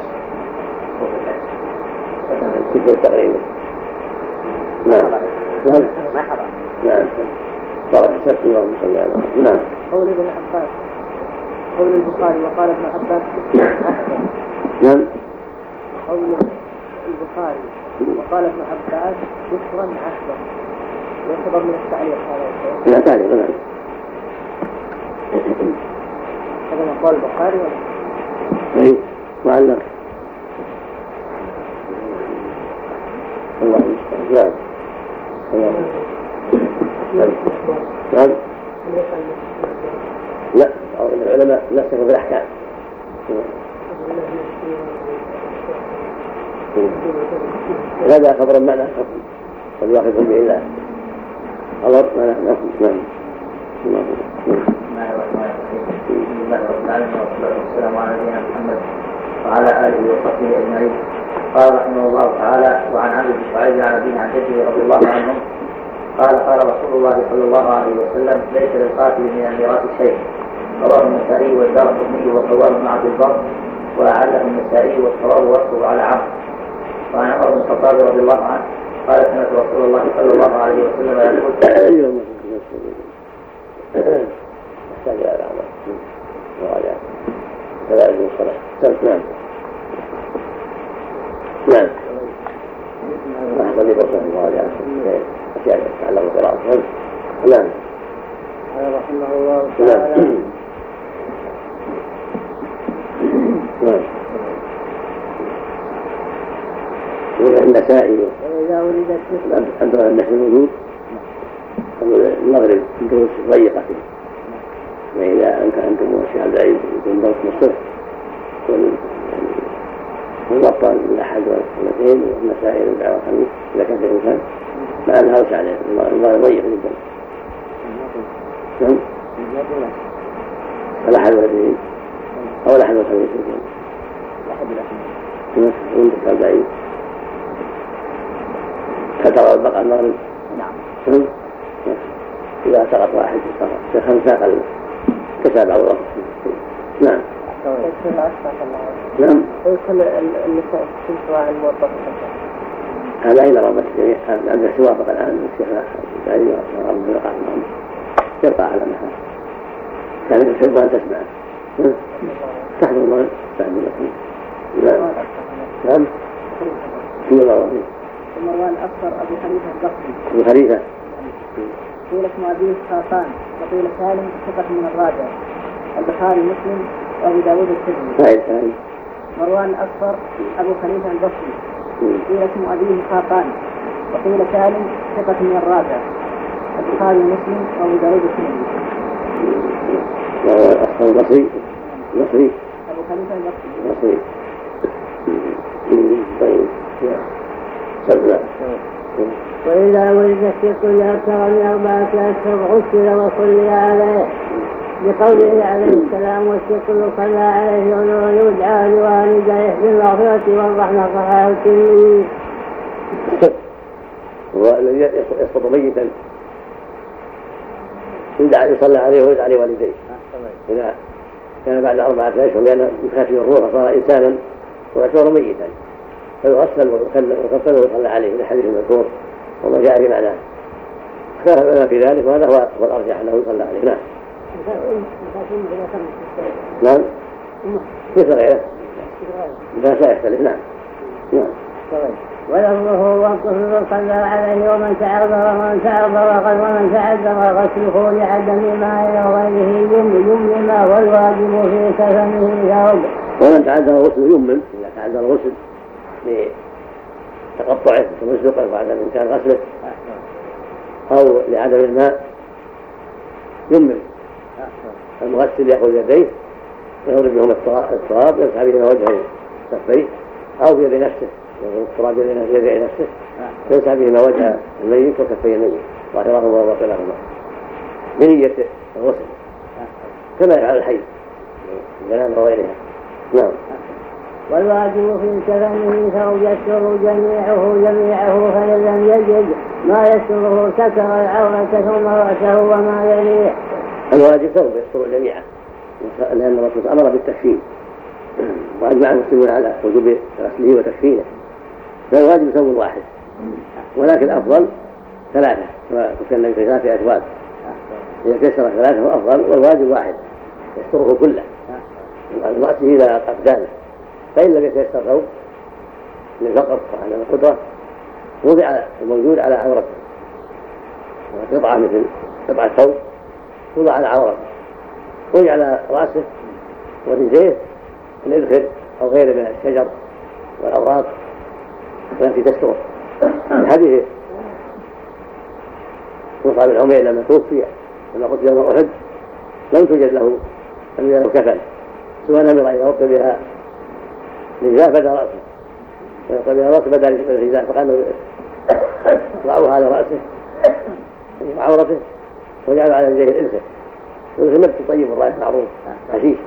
Speaker 1: كيف التقريب. نعم. نعم. نعم. صار السبت اللهم صل على محمد. نعم.
Speaker 9: قول ابن عباس قول البخاري وقال ابن عباس
Speaker 1: نعم.
Speaker 9: قول البخاري وقال ابن عباس بشرا عشرا يعتبر من التعليق هذا.
Speaker 1: لا تعليق. نعم.
Speaker 9: هذا ما قال البخاري ولا؟
Speaker 1: أي معلق. الله المستعان. نعم. نعم. لا العلماء نسخوا في الأحكام. هذا خبر معنى حكم قد يأخذهم به الله خبر معنى حكم. نعم.
Speaker 8: ما هو بسم الله رب العالمين والصلاة والسلام على نبينا محمد وعلى آله وصحبه أجمعين. قال رحمه الله تعالى: وعن عمرو بن شعيب عن أبيه عن جده رضي الله عنهم قال: قال رسول الله صلى الله عليه وسلم: ليس للقاتل من الميراث شيء. رواه النسائي والدارقطني وقواه بن عبد البر وأعله النسائي والصواب وصفه على عمرو. وعن عمر بن الخطاب رضي الله عنه قال: سمعت رسول الله صلى الله عليه وسلم يقول:
Speaker 1: يحتاج إلى العمل وراجع كذلك الصلاة. نعم نعم لحظة لي بصر المراجعة أشياء تتعلق بقراءة. نعم
Speaker 9: رحمه الله تعالى.
Speaker 1: نعم النسائي
Speaker 9: وإذا ولدت
Speaker 1: عند النحو الموجود المغرب دروس ضيقة فيه، وإذا أنتم أشياء بعيد يكون درس مصر والموطأ الأحد والاثنين والمسائل والدعوة الخميس إذا كان في الإنسان مع أنها أوسع عليه الله ضيق جدا. نعم الأحد والاثنين أو الأحد والخميس
Speaker 9: الأحد الأحد
Speaker 1: وانت كان بعيد فترى البقى المغرب.
Speaker 9: نعم
Speaker 1: إذا سقط واحد في خمسة أقل كسب بعض الوقت. نعم نعم
Speaker 9: ويكون النساء تنسوا الموظف
Speaker 1: هذا إلى ربط الجميع. عند السوابق الآن الشيخ الثاني رب القاعد معهم يبقى على محل كان يحب أن تسمع تحضر الله تعمل لكم. نعم نعم بسم الله الرحمن
Speaker 9: مروان أكثر أبو حنيفة البصري
Speaker 1: أبو حنيفة
Speaker 9: قيل اسم أبيه خاصان وقيل سالم ثقة من الراجع البخاري مسلم وأبو داود الترمذي. مروان أكثر أبو حنيفة البصري قيل اسم أبيه خاصان وقيل سالم ثقة من الراجع البخاري مسلم وأبو داود الترمذي.
Speaker 1: مروان أكثر البصري البصري
Speaker 9: أبو حنيفة البصري
Speaker 1: البصري. طيب سبلا.
Speaker 9: وإذا ولد الشيخ أكثر من أربعة أشهر غسل وصلي عليه بقوله عليه السلام: والشيخ يصلى عليه ونور يدعى لوالديه بالمغفرة والرحمة. صحيح الترمذي.
Speaker 1: والذي يسقط ميتا يدعى يصلى عليه ويدعى لوالديه إذا كان بعد أربعة أشهر لأن يخاف الروح صار إنسانا ويعتبر ميتا فيغسل ويغسل ويصلى عليه إلى حديث المذكور وما جاء في معناه. اختلف العلماء في ذلك وهذا هو الأرجح أنه يصلى عليه. نعم نعم مثل غيره لا سيختلف. نعم نعم
Speaker 9: ولفظه والطفل صلى عليه ومن تعرض ومن تعرض وقد ومن تعذر غسله لعدم ما وغيره يمن ما والواجب في كفنه ثوب.
Speaker 1: ومن تعذر غسل يمن إذا تعذر غسل لتقطعه ومزقه بعد من كان غسله أو لعدم الماء يمن. المغسل يأخذ يديه ويضرب بهما التراب يمسح بهما وجهه كفيه أو بيد نفسه يضرب التراب بيد نفسه يمسح بهما وجه الميت وكفي الميت ظاهرهما وباطنهما بنية الغسل كما يفعل الحي الجنان وغيرها. نعم.
Speaker 9: والواجب في كفنه ثوب يستر جميعه جميعه فإن لم يجد ما يستره ستر العورة ثم رأسه وما يليه.
Speaker 1: الواجب ثوب يستر جميعه لأن الرسول أمر بالتكفين وأجمع المسلمون على وجوب غسله وتكفينه فالواجب ثوب واحد ولكن أفضل ثلاثة كما كنا في ثلاثة أثواب إذا كسر ثلاثة هو أفضل والواجب واحد يستره كله من رأسه إلى أقدامه. فإن لم يتيسر ثوب للفقر وعلى القدرة وضع الموجود على عورته قطعة مثل قطعة ثوب وضع على عورته وضع على رأسه ورجليه الإذخر أو غيره من الشجر والأوراق التي تستره. الحديث مصعب بن عمير لما توفي لما قتل يوم أحد لم توجد له لم يجد له كفن سوى نمر إذا وقت بها الغذاء بدأ رأسه ويقول بها رأسه بدأ الغذاء فقال ضعوها على رأسه عورته وجعل على يديه الإنسة والنبت الطيب والرائحة معروف حشيش.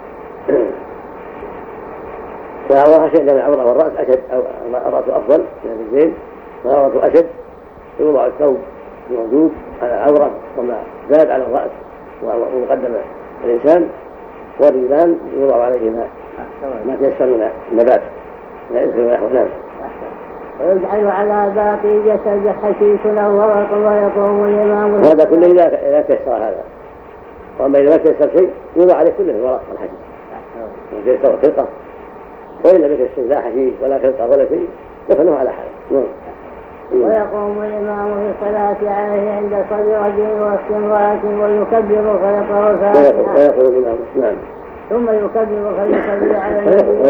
Speaker 1: وعورها شيء لأن العورة والرأس أشد، أو الرأس أفضل من الزين، والعورة أشد، يوضع الثوب الموجود على العورة وما زاد على الرأس ومقدم الإنسان، والرجلان يوضع عليهما ما تيسر من النبات من الإنسان ونحوه.
Speaker 9: ويجعل على باقي جسد حشيش له ورق ويقوم الإمام.
Speaker 1: هذا كله إذا تيسر هذا، وأما إذا ما تيسر شيء يوضع عليه كله الورق والحشيش، وتيسر خلقة، وإلا بكسر لا حشيش ولا خلقة ولا شيء دفنه على حاله.
Speaker 9: ويقوم الإمام في الصلاة عليه عند صدر رجل واستمرات ويكبر فيقرأ فاتحة.
Speaker 1: ويقول الإمام نعم.
Speaker 9: ثم يكبر فيصلي على النبي.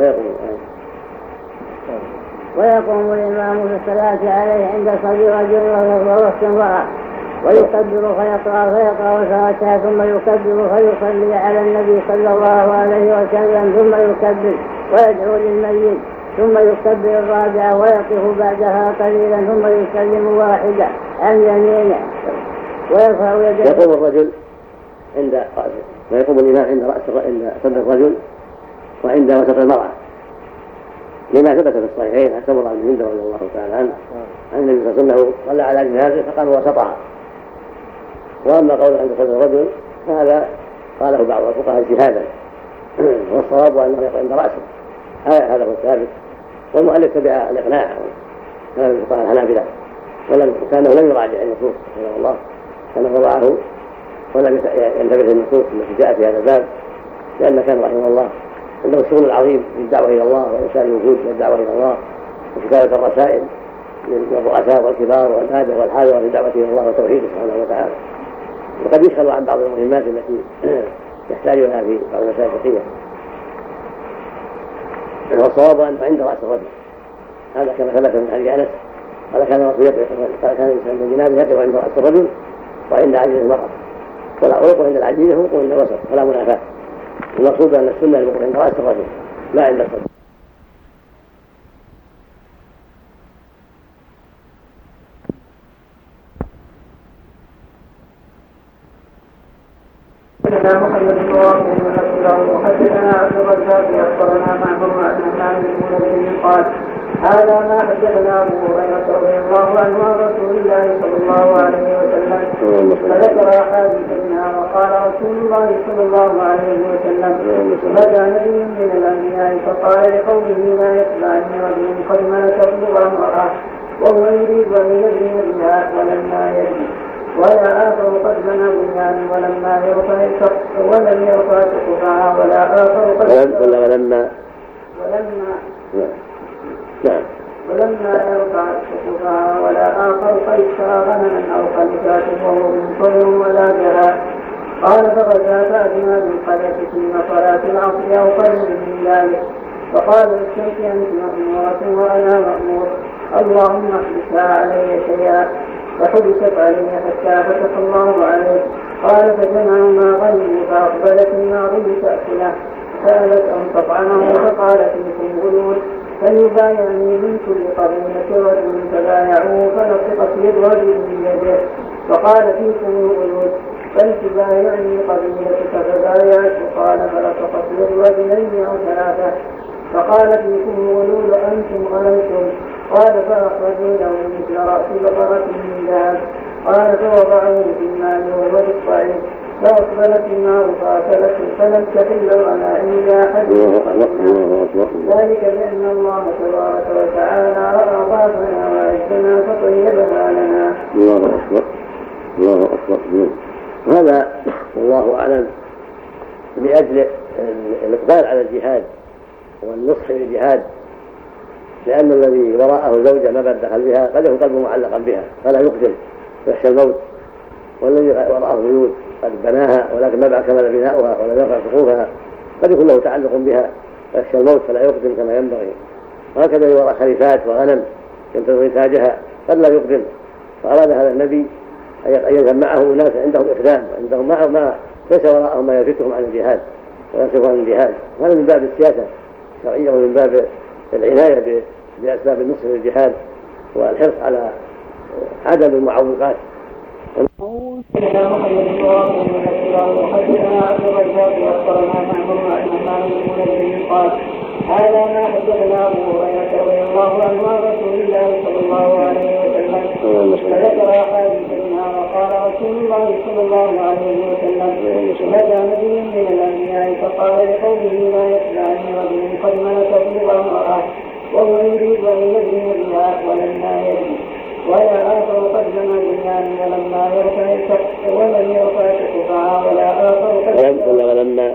Speaker 9: ويقوم الإمام في الصلاة عليه عند صدر رجل واستمرات ويكبر فيقرأ فيقرأ الفاتحة ثم يكبر فيصلي على النبي صلى الله عليه وسلم ثم يكبر ويدعو للميت ثم يكبر الرابعة ويقف بعدها قليلا ثم يسلم واحدة عن يمينه ويرفع يديه.
Speaker 1: يقوم الرجل عند رأسه، ويقوم الإمام عند رأس عند صدر الرجل وعند وسط المرأة، لما ثبت في الصحيحين حتى مرة بن هند رضي الله تعالى عنه أن النبي صلى الله عليه وسلم صلى على جنازة فقام وسطها. وأما قول عند صدر الرجل فهذا قاله بعض الفقهاء اجتهادا، والصواب أنه يقوم عند رأسه، هذا هو الثابت. والمؤلف تبع الإقناع كان الفقهاء الحنابلة، ولم كانه لم يراجع النصوص رحمه الله، كان وضعه ولم ينتبه للنصوص التي جاءت في هذا الباب، لأن كان رحمه الله عنده الشغل العظيم في الدعوة إلى الله وإرسال الوجود للدعوة إلى الله وكتابة الرسائل للرؤساء والكبار والنادر والحاضر في دعوته إلى الله وتوحيده سبحانه وتعالى، وقد يشغل عن بعض المهمات التي يحتاج لها في بعض المسائل الفقهية. والصواب أنه عند رأس الرجل، هذا كما ثبت من حديث أنس قال كان الرسول يقف كان الإنسان بالجنابة يقف عند رأس الرجل وعند عجيز المرأة، والعروق عند العجيز وهو عند الوسط ولا منافاة. المقصود أن السنة المقف عند رأس الرجل لا عند الصدر.
Speaker 2: حدثنا محمد بن واقع ونفسه حدثنا عبد الرزاق اخبرنا معمر عن عثمان بن مسعود قال هذا ما حدثنا ابو هريره رضي الله عنه عن رسول الله صلى الله عليه وسلم فذكر احاديث منها وقال رسول الله صلى الله عليه وسلم بدا نبي من الانبياء فقال لقومه لا يتبعني رجل قد مات بضع امراه وهو يريد ان يبني بها ولما يبني ولا آخر قد بنى بنيانا ولما يرفع ولم يرفع سقفها ولا آخر قد
Speaker 1: ولا ولما
Speaker 2: ولما
Speaker 1: نعم
Speaker 2: ولما يرفع سقفها ولا آخر قد اشترى غنما أو خلفات وهو منصر ولا جهاد. قال فغزا فأتنا بالقرية ثم صلاة العصر أو قريب من ذلك فقال للشيخ أنت مأمورة وأنا مأمور اللهم احبسها علي شيئا فحبست عليه حتى فتح الله عليه. قال فجمعوا ما غنموا فأقبلت النار لتأكله سألت أن تطعمه فقال فيكم غلول فليبايعني من كل قبيلة رجل فبايعوه فنطقت يد رجل بيده فقال فيكم غلول فلتبايعني قبيلتك فبايعت وقال فنطقت يد رجلين أو ثلاثة فقال فيكم غلول أنتم غللتم. قال فأخرجوا له مثل رأس بقرة من ذهب. قال فوضعوه في الماء وهو بالصعيد فأقبلت النار فأكلته فلم تحل الغنائم لأحد ذلك بأن الله تبارك وتعالى رأى ضعفنا وعزنا فطيبها لنا.
Speaker 1: الله أكبر الله أكبر. هذا والله أعلم لأجل الإقبال على الجهاد والنصح للجهاد، لأن الذي وراءه زوجة ما بعد دخل بها قد يكون قلبه معلقا بها فلا يقدم ويخشى الموت، والذي وراءه بيوت قد بناها ولكن ما بعد كمل بناؤها ولم يرفع سقوفها قد يكون له تعلق بها ويخشى الموت فلا يقدم كما ينبغي. وهكذا وراء خليفات وغنم ينتظر إنتاجها قد لا يقدم. فأراد هذا النبي أن يذهب معه ناس عندهم إقدام عندهم معه ما ليس وراءهم ما يفتهم عن الجهاد ويصرفهم عن الجهاد. هذا من باب السياسة الشرعية ومن باب العناية بأسباب النصر للجهاد والحرص على عدم المعوقات
Speaker 9: سيدنا محمد بن واقع بن حسين حدثنا عبد الرزاق واخبرنا معمر عن عمار بن منبه قال هذا ما حدثنا ابو هريره رضي الله عنه عن رسول الله صلى الله عليه وسلم فذكر احاديث منها وقال رسول الله صلى الله عليه وسلم متى نبي من الانبياء فقال لقومه ما يتبعني رجل قد ملك بلغ امراه وهو يريد ان يبني بها ولما يبني ولا آخر قد زنى بنيان ولما يرفع السقف ولم يرفع سقفها ولا آخر قد
Speaker 1: ولما ولما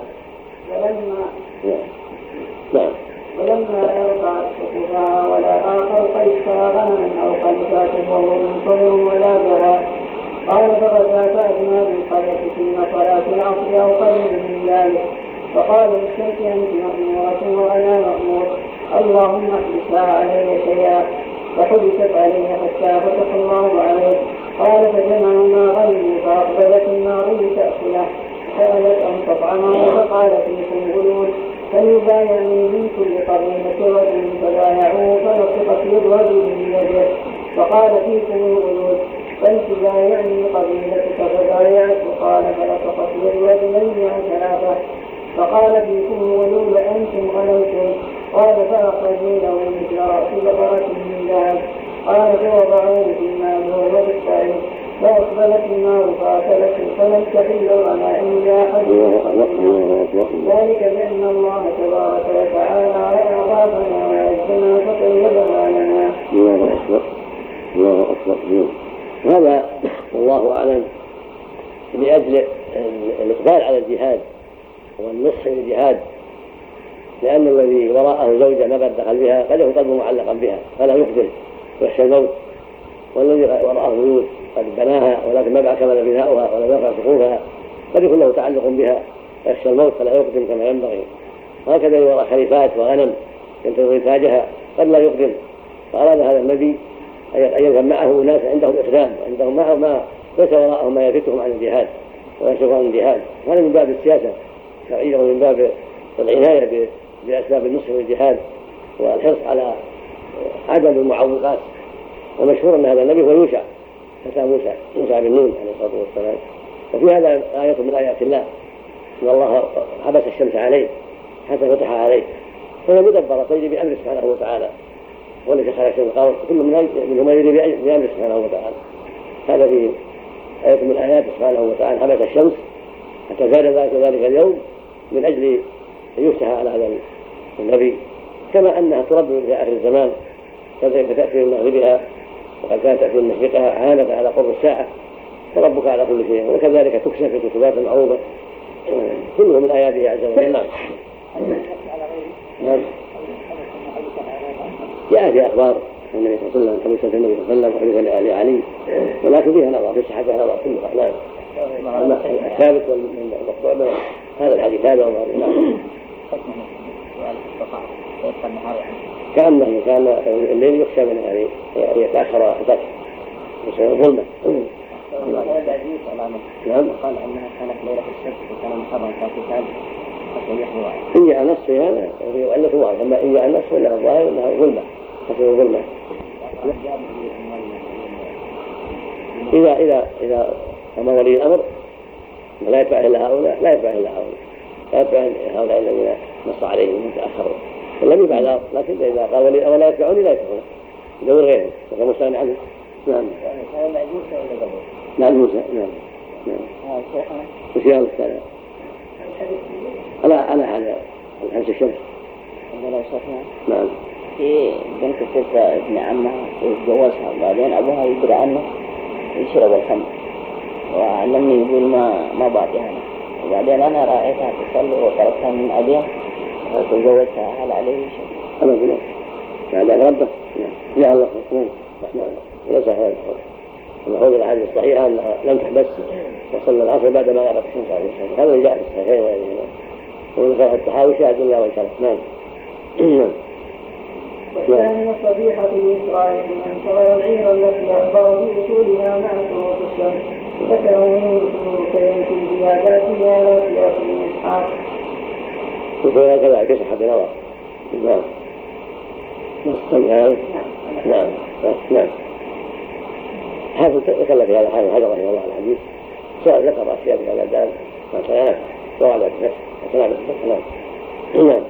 Speaker 9: ولما ولما يرفع سقفها ولا آخر قد اشترى غنما أو خلفات وهو منتظر ولا بها قال فغزا فأدنى بالقرية ثم صلاة العصر أو قريب من ذلك فقال للشمس أنت مأمورة وأنا مأمور اللهم احبسها علي شيئا فحبست عليه حتى فتح الله عليه. قال فجمعوا ما غنموا فأقبلت النار لتأكله سألت أن تطعمه فقال فيكم غلول فليبايعني من كل قبيلة رجل فبايعوه فنطقت الرجل بيده فقال فيكم الغلول فلتبايعني قبيلتك فبايعت وقال فنطقت الرجلين عن ثلاثة فقال فيكم الغلول أنتم غلوتم قال فأخرجوا له مثل رأس بقرة من ذهب قال فوضعوه في الماء وهو بالسعيد فأقبلت النار فأكلته فلم تحل الغنائم لأحد ذلك بأن الله تبارك وتعالى أضافنا وعزنا فطيبها لنا.
Speaker 1: الله أكبر الله أكبر. هذا والله أعلم لأجل الإقبال على الجهاد والنصح للجهاد، لأن الذي وراءه زوجة ما قد دخل بها قد يكون قلبه معلقا بها فلا يقدم ويخشى الموت، والذي وراءه بيوت قد بناها ولكن ما كمل بناؤها ولم يرفع سقوفها قد يكون له تعلق بها ويخشى الموت فلا يقدم كما ينبغي. وهكذا وراء خليفات وغنم ينتظر إنتاجها قد لا يقدم، فأراد هذا النبي أن يكون معه ناس عندهم إقدام عندهم معه ما ليس وراءهم ما يفتهم عن الجهاد ويشغل عن الجهاد. هذا من باب السياسة الشرعية ومن باب العناية بأسباب النصح والجهاد والحرص على عدم المعوقات. ومشهور أن هذا النبي هو يوشع فتى موسى موسى بن نون عليه الصلاة والسلام. وفي هذا آية من آيات الله أن الله حبس الشمس عليه حتى فتح عليه، فهي مدبرة تجري بأمر سبحانه وتعالى والذي خلق الشمس قال كل منهما يجري بأمر سبحانه وتعالى. هذا في آية من آيات سبحانه وتعالى حبس الشمس حتى زاد ذلك ذلك اليوم من أجل أن يفتح على هذا النبي، كما أنها ترد في آخر الزمان كذلك تأتي من مغربها وقد كانت تأتي من مشرقها عانت على قرب الساعة فربك على كل شيء، وكذلك تكشف في كتبات معروفة كله من آياته عز وجل. نعم جاء في أخبار النبي صلى الله عليه وسلم حديث النبي صلى الله عليه وسلم وحديث لآل علي ولكن فيها نظر في الصحة فيها نظر كلها. نعم الثابت والمقطوع هذا الحديث هذا وما كأنه كان الليل يخشى من هذه يتأخر فتح يصير ظلمة. نعم
Speaker 7: قال أنها كانت ليلة الشمس وكان محرم كان
Speaker 1: إن جاء نص في هذا وأنه واضح، أما إن جاء نص فإنها الظاهر أنها ظلمة تصير ظلمة. إذا إذا إذا أما ولي الأمر لا يتبع إلا هؤلاء لا يتبع إلا هؤلاء لا يتبع هؤلاء الذين نص عليهم متأخرون ولم يبع الأرض، لكن إذا قال ولي الأمر لا يتبعوني لا يتبعون يدور غيره وكما مستغني عنه. نعم نعم موسى نعم نعم وشيء الثاني على على هذا الحمس الشمس. نعم
Speaker 7: في بنت تلك ابن عمها وتزوجها بعدين أبوها يدري عنه يشرب الخمر وعلمني يقول ما ما بعدها، وبعدين أنا رأيتها تصلي وتركتها من أبيها وتزوجها. هل عليه شيء؟
Speaker 1: أنا أقول بعد أن ربه لا الله نعم ليس هذا المفروض الأحاديث الصحيحة أنها لم تحبس وصلى العصر بعد ما غابت الشمس عليه الصلاة. هذا اللي جاء في الصحيحين وغيرهما وذكر الطحاوي شاهد الله وشرف. نعم
Speaker 9: والثاني الصبيحة بإسرائيل من شرى العير التي أخبر بوصولها مع شروط الشمس ذكره من شروط كيان في زياداتها لا في أصل إسحاق.
Speaker 1: وفي هكذا كسح بنظر. نعم نعم نعم نعم حافظ تكلم في هذا حافظ حجر رحمه الله الحديث ذكر أشياء في هذا الباب ما كان نفسه وعلى نفسه وسلامة نفسه. نعم.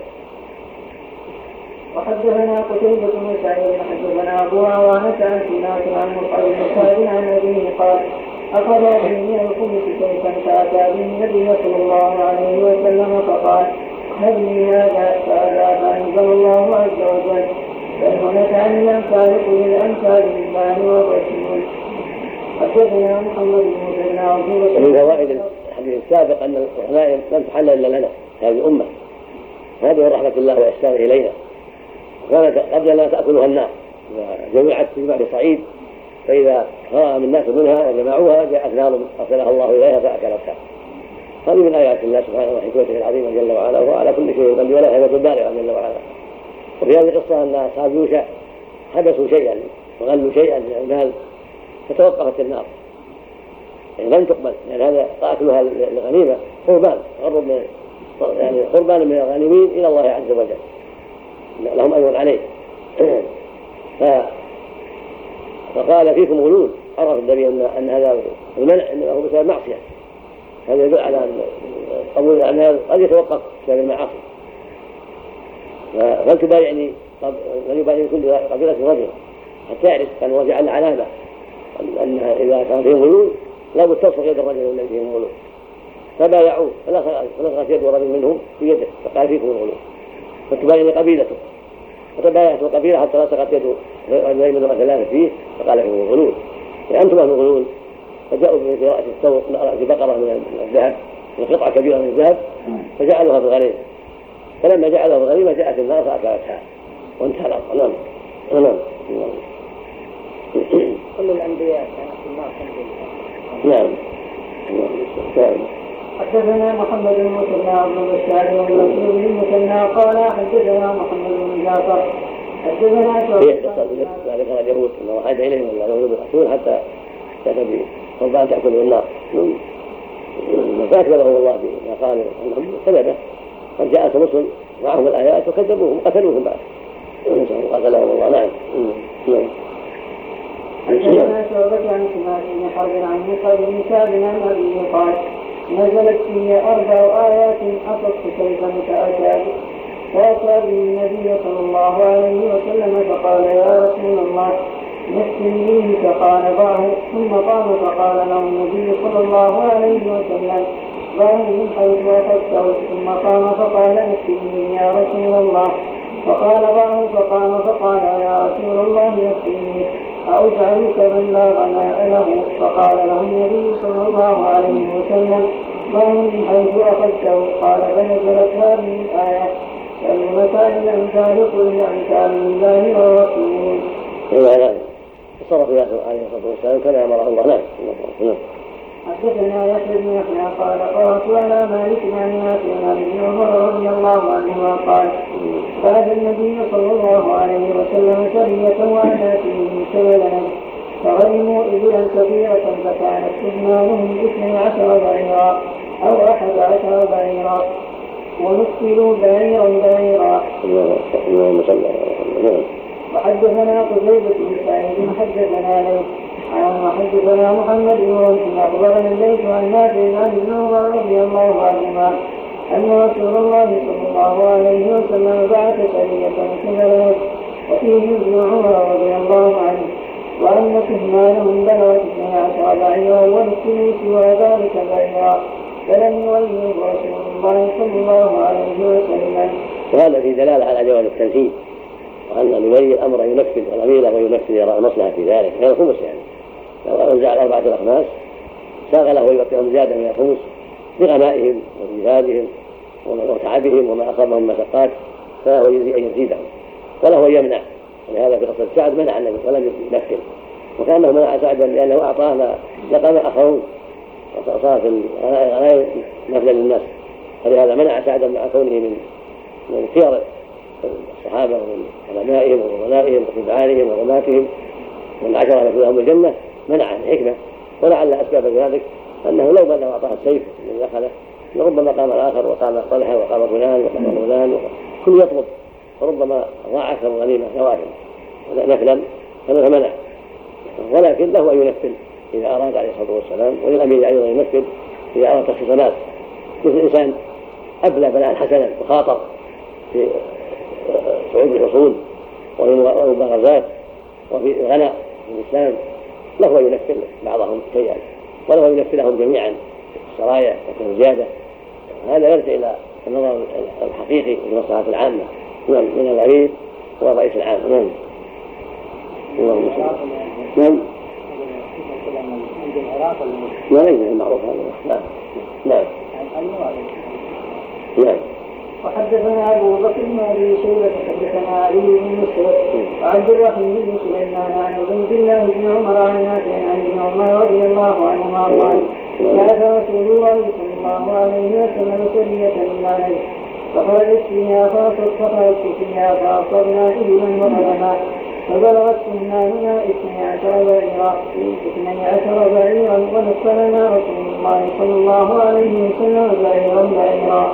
Speaker 9: وحدثنا قتيبة بن سعيد حدثنا أبو عوانة عن سماك عن مصعب بن سعد عن أبيه قال أخذ به من الخبز كيفا فأتى به النبي صلى الله عليه وسلم فقال هذه هذا فأتى فأنزل الله عز وجل فإنك عن الأمثال قل الأمثال لله والرسول. حدثنا محمد بن مسلم عظيم.
Speaker 1: من فوائد الحديث السابق أن الغنائم لم تحل إلا لنا هذه الأمة، هذه رحمة الله وإحسانه إلينا، كانت قبل لا تأكلها النار جمعت في بعض صعيد، فإذا رأى من الناس منها وجمعوها جاءت نار أرسلها الله إليها فأكلتها. هذه من آيات الله سبحانه وحكمته العظيمة جل وعلا، وهو على كل شيء قدير ولا حكمة بالغة جل وعلا. وفي هذه القصة أن أصحاب يوشع حبسوا شيئا وغلوا شيئا من المال فتوقفت النار، يعني لم تقبل، لأن يعني هذا قاتلها الغنيمة قربان قرب من يعني قربان من الغانمين إلى الله عز وجل لهم أجر عليه. فقال فيكم غلول، عرف النبي أن هذا المنع إنه هو بسبب معصية، هذا يدل على أن قبول الأعمال قد يتوقف بسبب المعاصي. فلتبايعني من يبايع كل قبيلة رجل حتى يعرف أن وجعل علامة أن إذا كان فيهم غلول لا بد تصفق يد الرجل الذي فيهم غلول، فبايعوه فلصقت يد رجل منهم في يده فقال فيكم الغلول، فتبايعني قبيلته فتبايعت القبيلة حتى لصقت يد رجلين من ثلاثة فيه فقال فيكم الغلول، يعني أنتم أهل الغلول. فجاءوا برأس الثور رأس بقرة من الذهب، قطعة كبيرة من الذهب، فجعلوها في الغنيمة، فلما جعلها في الغنيمة جاءت النار فأكلتها وانتهى الأمر. نعم نعم.
Speaker 9: كل الأنبياء كانت النار
Speaker 1: نعم. نعم.
Speaker 9: حدثنا محمد بن مسلم بن بشار ورسول بن مسلم قال حدثنا محمد بن جعفر حدثنا
Speaker 1: شعبة ذلك اليهود أنه حاج إليهم الله يوجد الرسول حتى تأتي قربان تأكله النار، فأكبره الله بما قال أنهم كذبه، قد جاءت رسل معهم الآيات وكذبوهم قتلوهم بعد قتلهم الله. نعم. نعم.
Speaker 9: حدثنا شعبة عن سماك بن حرب عن مصعب بن سعد عن أبيه قال نزلت في أربع آيات أصبت كيف متأتى فأتى به النبي صلى الله عليه وسلم فقال يا رسول الله نفسني فقال ضعه، ثم قام فقال له النبي صلى الله عليه وسلم ضعه من حيث أخذته، ثم قام فقال نفسني يا رسول الله، فقال ضعه فقام فقال يا رسول الله نفسني أجعلك من لا غناء له، فقال له النبي صلى الله عليه وسلم ضعه من حيث أخذته. قال فنزلت هذه الآية كلمتان الأمثال قل الأمثال لله والرسول.
Speaker 1: صرف عليه الصلاة والسلام كما أمره الله. نعم.
Speaker 9: حدثنا يحيى بن يحيى قال قرأت على مالك عن نافع عن ابن عمر رضي الله عنهما قال بعث النبي صلى الله عليه وسلم سرية وأتى فيهم سبلا فغنموا إبلا كبيرة فكانت إجمالهم اثني عشر بعيرا أو أحد عشر بعيرا ونسلوا بعيرا بعيرا. وحدثنا قتيبة بن سعيد حدثنا ليث عن حدثنا محمد بن رمح أخبرنا الليث عن نافع عن ابن عمر رضي الله عنهما أن رسول الله صلى الله عليه وسلم بعث سرية كبيرة وفيه ابن عمر رضي الله عنه، وأن كهمانهم بلغت اثني عشر بعيرا ونسلوا سوى ذلك بعيرا، فلم يولوا رسول الله صلى الله عليه وسلم.
Speaker 1: وهذا في دلالة على جواز التنفيذ، وأن الولي الأمر ينفذ الأمير وينفذ يرى مصلحة في ذلك غير الخمس، يعني لو أنزع الأربعة الأخماس شاغله ويوقعهم زيادة من الخمس لغنائهم وجهادهم وتعبهم وما أصابهم مشقات، فهو يجزي أن يزيدهم وله يمنع. ولهذا في قصة سعد منع النبي ولم ينفذ، وكأنه منع سعدا لأنه أعطاه ما لقى آخرون وصارت الغنائم نفلا للناس، فلهذا منع سعدا مع كونه من من خيار الصحابة ومن علمائهم وغنائهم وخبعانهم وغماتهم والعشرة التي لهم الجنة، منع الحكمة. ولعل أسباب ذلك أنه لو بلغ أعطاه السيف من دخله لربما قام الآخر وقام طلحة وقام فلان وقام فلان كل يطلب، وربما ضاعف الغنيمة نوافل نفلا، فمنع ولكن له أن ينفذ إذا أراد عليه الصلاة والسلام، وللأمير أيضا ينفذ إذا أراد تخصيص ناس، مثل إنسان أبلى بلاء حسنا وخاطر في صعود الحصول والمبارزات وفي غنى الإنسان، له أن ينفذ بعضهم شيئا وله أن ينفذهم جميعا السرايا والزيادة. هذا يرجع إلى النظر الحقيقي للمصلحة العامة من الأمير والرئيس العام. نعم نعم ما ليس المعروف هذا. نعم نعم.
Speaker 9: وحدثنا أبو بكر بن أبي شيبة حدثنا علي بن مسعود وعبد الرحيم بن سليمان عن عبيد الله بن عمر عن نافع عن ابن عمر رضي الله عنهما قال بعث رسول الله صلى الله عليه وسلم سرية إلى نجد فخرجت فيها فخرجت فيها فأصبنا إبلا وغنما فبلغت سناننا اثني عشر بعيرا اثني عشر بعيرا ونصرنا رسول الله صلى الله عليه وسلم بعيرا بعيرا.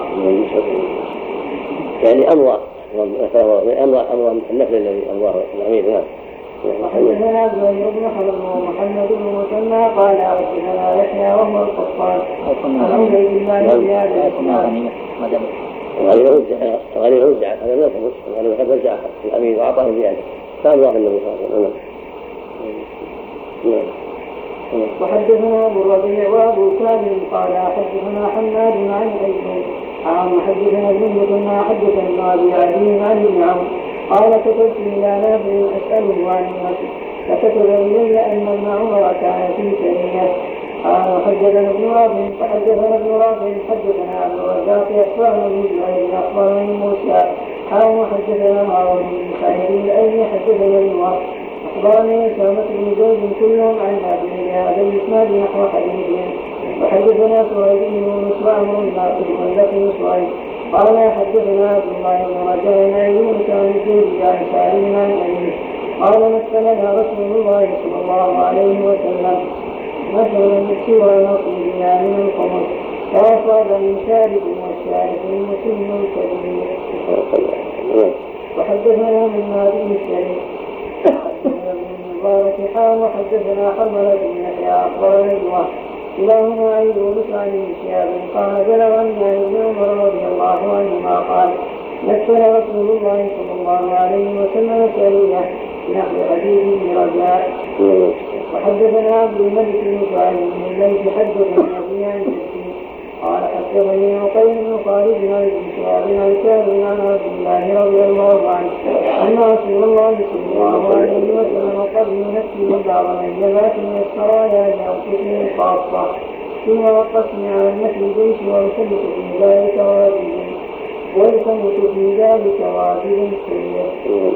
Speaker 1: يعني أمضى أمضى أمضى النفل الذي أمضاه الأمير. نعم.
Speaker 9: وحدثنا زهير بن حرب ومحمد بن مسنى قال حدثنا يحيى وهو القطان عن عبيد الله بن أبي
Speaker 1: غني رجع هذا لا يثبت، غني قد رجع الأمير وأعطاه زيادة فأمضاه النبي صلى الله عليه وسلم.
Speaker 9: وحدثنا أبو الربيع وأبو كامل قال حدثنا حماد عن أيوب عن حدثنا ابن كنا حدثنا أبي عدي عن ابن عمرو قال كتبت إلى نافع أسأله عن النفس فكتب إلي أن ابن عمر كان في سرية. قال حدثنا ابن رافع فحدثنا ابن رافع حدثنا عبد الرزاق أخبرنا ابن جريج أخبرني موسى قال حدثنا هارون بن سعيد الأيلي حدثنا ابن أخبرني أسامة بن زيد كلهم عن أبي هذا الإسناد نحو حديثهم. وحدثنا سعيد بن يونس وعمر الناصر واللقي سعيد قال حدثنا عبد الله بن رجاء عن يونس عن الزهري عن سالم عن أبيه قال مثلنا رسول الله صلى الله عليه وسلم مثلا سوى نصيبنا من الخمس فأصاب من شارب والشارب مسلم كبير. وحدثنا من هذه الشريف المبارك حال وحدثنا حرملة بن يحيى أخبرنا الوحي كلاهما عن يونس عن ابن شهاب قال بلغ عن ابن عمر رضي الله عنهما قال مثل رسول الله صلى الله عليه وسلم سرية نحو حديث بن رجاء. وحدثنا عبد الملك بن سعيد بن الليث حدثنا ابي عن جدي قال حدثني عقيل بن خالد عن ابن شهاب عن سالم عن عبد الله رضي الله عنه ان رسول الله صلى الله عليه وسلم قبل نفسه بعض الجبات من السرايا لأوقفه خاصة ثم وقفني على النفي الجيش والتمس في ذلك واجب والتمس في ذلك واجب سيء.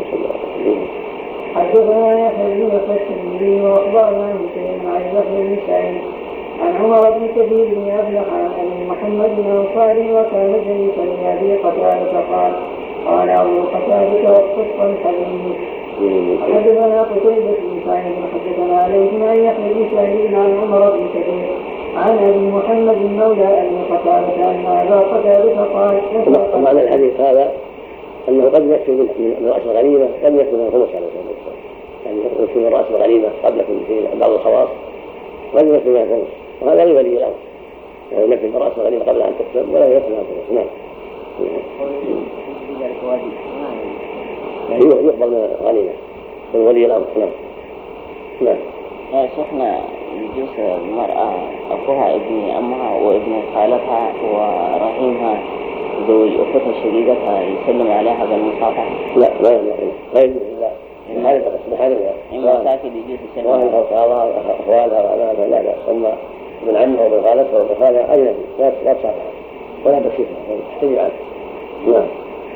Speaker 9: حدثنا يحيى بن الترمذي واخبرنا حسين عن يحيى بن سعيد عن عمر بن كثير بن أفلح عن أبي محمد بن أنصار وكان جليسا لأبي قتادة قال قال أبو قتادة والصدق الحديث. حدثنا قتيبة بن سعيد حدثنا عليهم عن يحيى بن سعيد عن عمر بن كثير عن أبي محمد مولى أبي قتادة أن أبا قتادة قال
Speaker 1: معنى الحديث هذا أنه قد يكفي من رأس الغنيمة قد يكفي من الخمس على سبيل المثال، يعني يكفي من رأس الغنيمة قبل كل شيء بعض الخواص قد يكفي من الخمس، وهذا لولي الأمر يعني يكفي من رأس الغنيمة قبل أن تكتب ولا يكفي من الخمس. نعم يعني يقبل من الغنيمة من ولي الأمر. نعم نعم.
Speaker 7: يا شيخنا يجوز المرأة أخوها ابن أمها وابن خالتها ورحيمها زوج أختها شقيقتها يسلم عليها بالمصافحة؟
Speaker 1: لا لا لا غير لا هذا بس هذا
Speaker 7: إما ساكن يجوز يسلم
Speaker 1: عليها وصالها أخوالها وأبنائها لا بأس، أما ابن عمها وابن خالتها وابن خالها أجنبي لا لا تصافحها ولا بشرها تحتجب عنها. نعم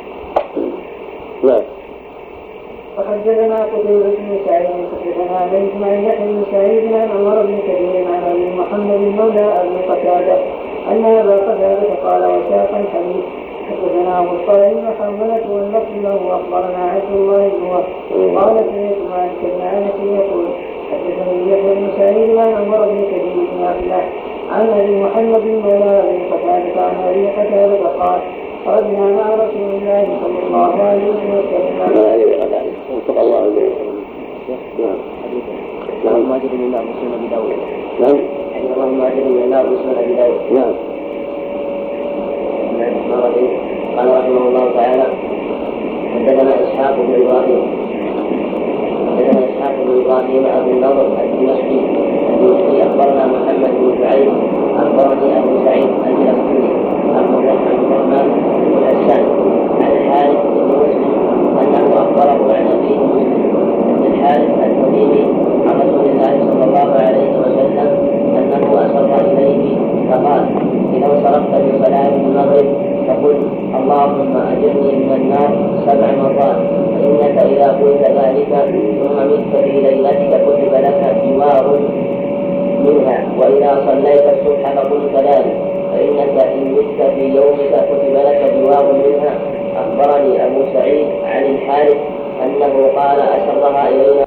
Speaker 1: نعم.
Speaker 9: وحدثنا قتيبة بن سعيد حدثنا عليه عن يحيى بن سعيد عن عمر بن كثير عن ابي محمد مولى ابي قتادة ان ابا قتادة قال وساق الحديث. حدثنا ابو الطاهر وحملة واللفظ له اخبرنا عبد الله بن وهب قال سمعت مالك بن انس يقول حدثني يحيى بن سعيد عن عمر بن كثير بن افلح عن ابي محمد مولى ابي قتادة عن ابي قتادة قال خرجنا مع رسول الله صلى الله عليه وسلم.
Speaker 1: الله عليه وسلم. الله عليه وسلم.
Speaker 7: اللهم اجرني من النار بسنة أبي داود. نعم. اللهم اجرني من النار بسنة أبي داود. نعم. قال رحمه الله تعالى: حدثنا إسحاق بن إبراهيم حدثنا إسحاق بن إبراهيم أبو النضر الدمشقي الدمشقي أخبرنا محمد بن شعيب أخبرني أبو سعيد الجلساني أخبرنا عبد الرحمن بن حسان عن الحارث بن مسلم أنه أخبره عن أبيه مسلم بن الحارث التميمي عن رسول الله صلى الله عليه وسلم أنه أسر إليه فقال: إذا انصرفت من صلاة المغرب فقل: اللهم أجرني من النار سبع مرات، فإنك إذا قلت ذلك ثم مت في ليلتك كتب لك جوار منها، وإذا صليت الصبح فقلت ذلك فإنك إن مت في يومك كتب لك جوار منها. أخبرني أبو سعيد عن الحارث أنه قال: أسرها إلينا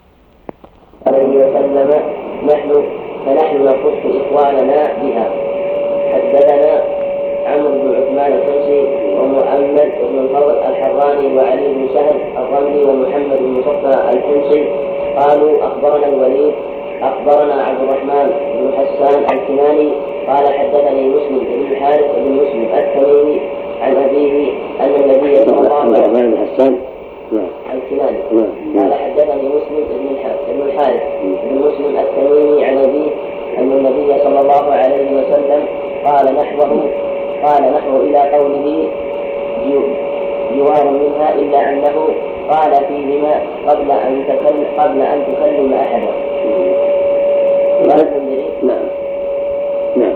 Speaker 7: عليه وسلم نحن فنحن نخص إخواننا بها. حدثنا عمرو بن عثمان الحمصي ومؤمل بن الفضل الحراني وعلي بن سهل الرملي ومحمد بن مصطفى الحمصي قالوا: أخبرنا الوليد أخبرنا عبد الرحمن بن حسان الكناني قال: حدثني مسلم بن الحارث بن مسلم التميمي عن أبيه أن النبي صلى الله عليه وسلم حسان الكناني قال: حدثني مسلم بن الحارث بن مسلم التميمي عن أبيه أن النبي صلى الله عليه وسلم قال نحوه قال نحو إلى قوله جوار منها، إلا أنه قال فيهما قبل أن تكلم قبل أن تكلم أحدا. قال المنذري نعم نعم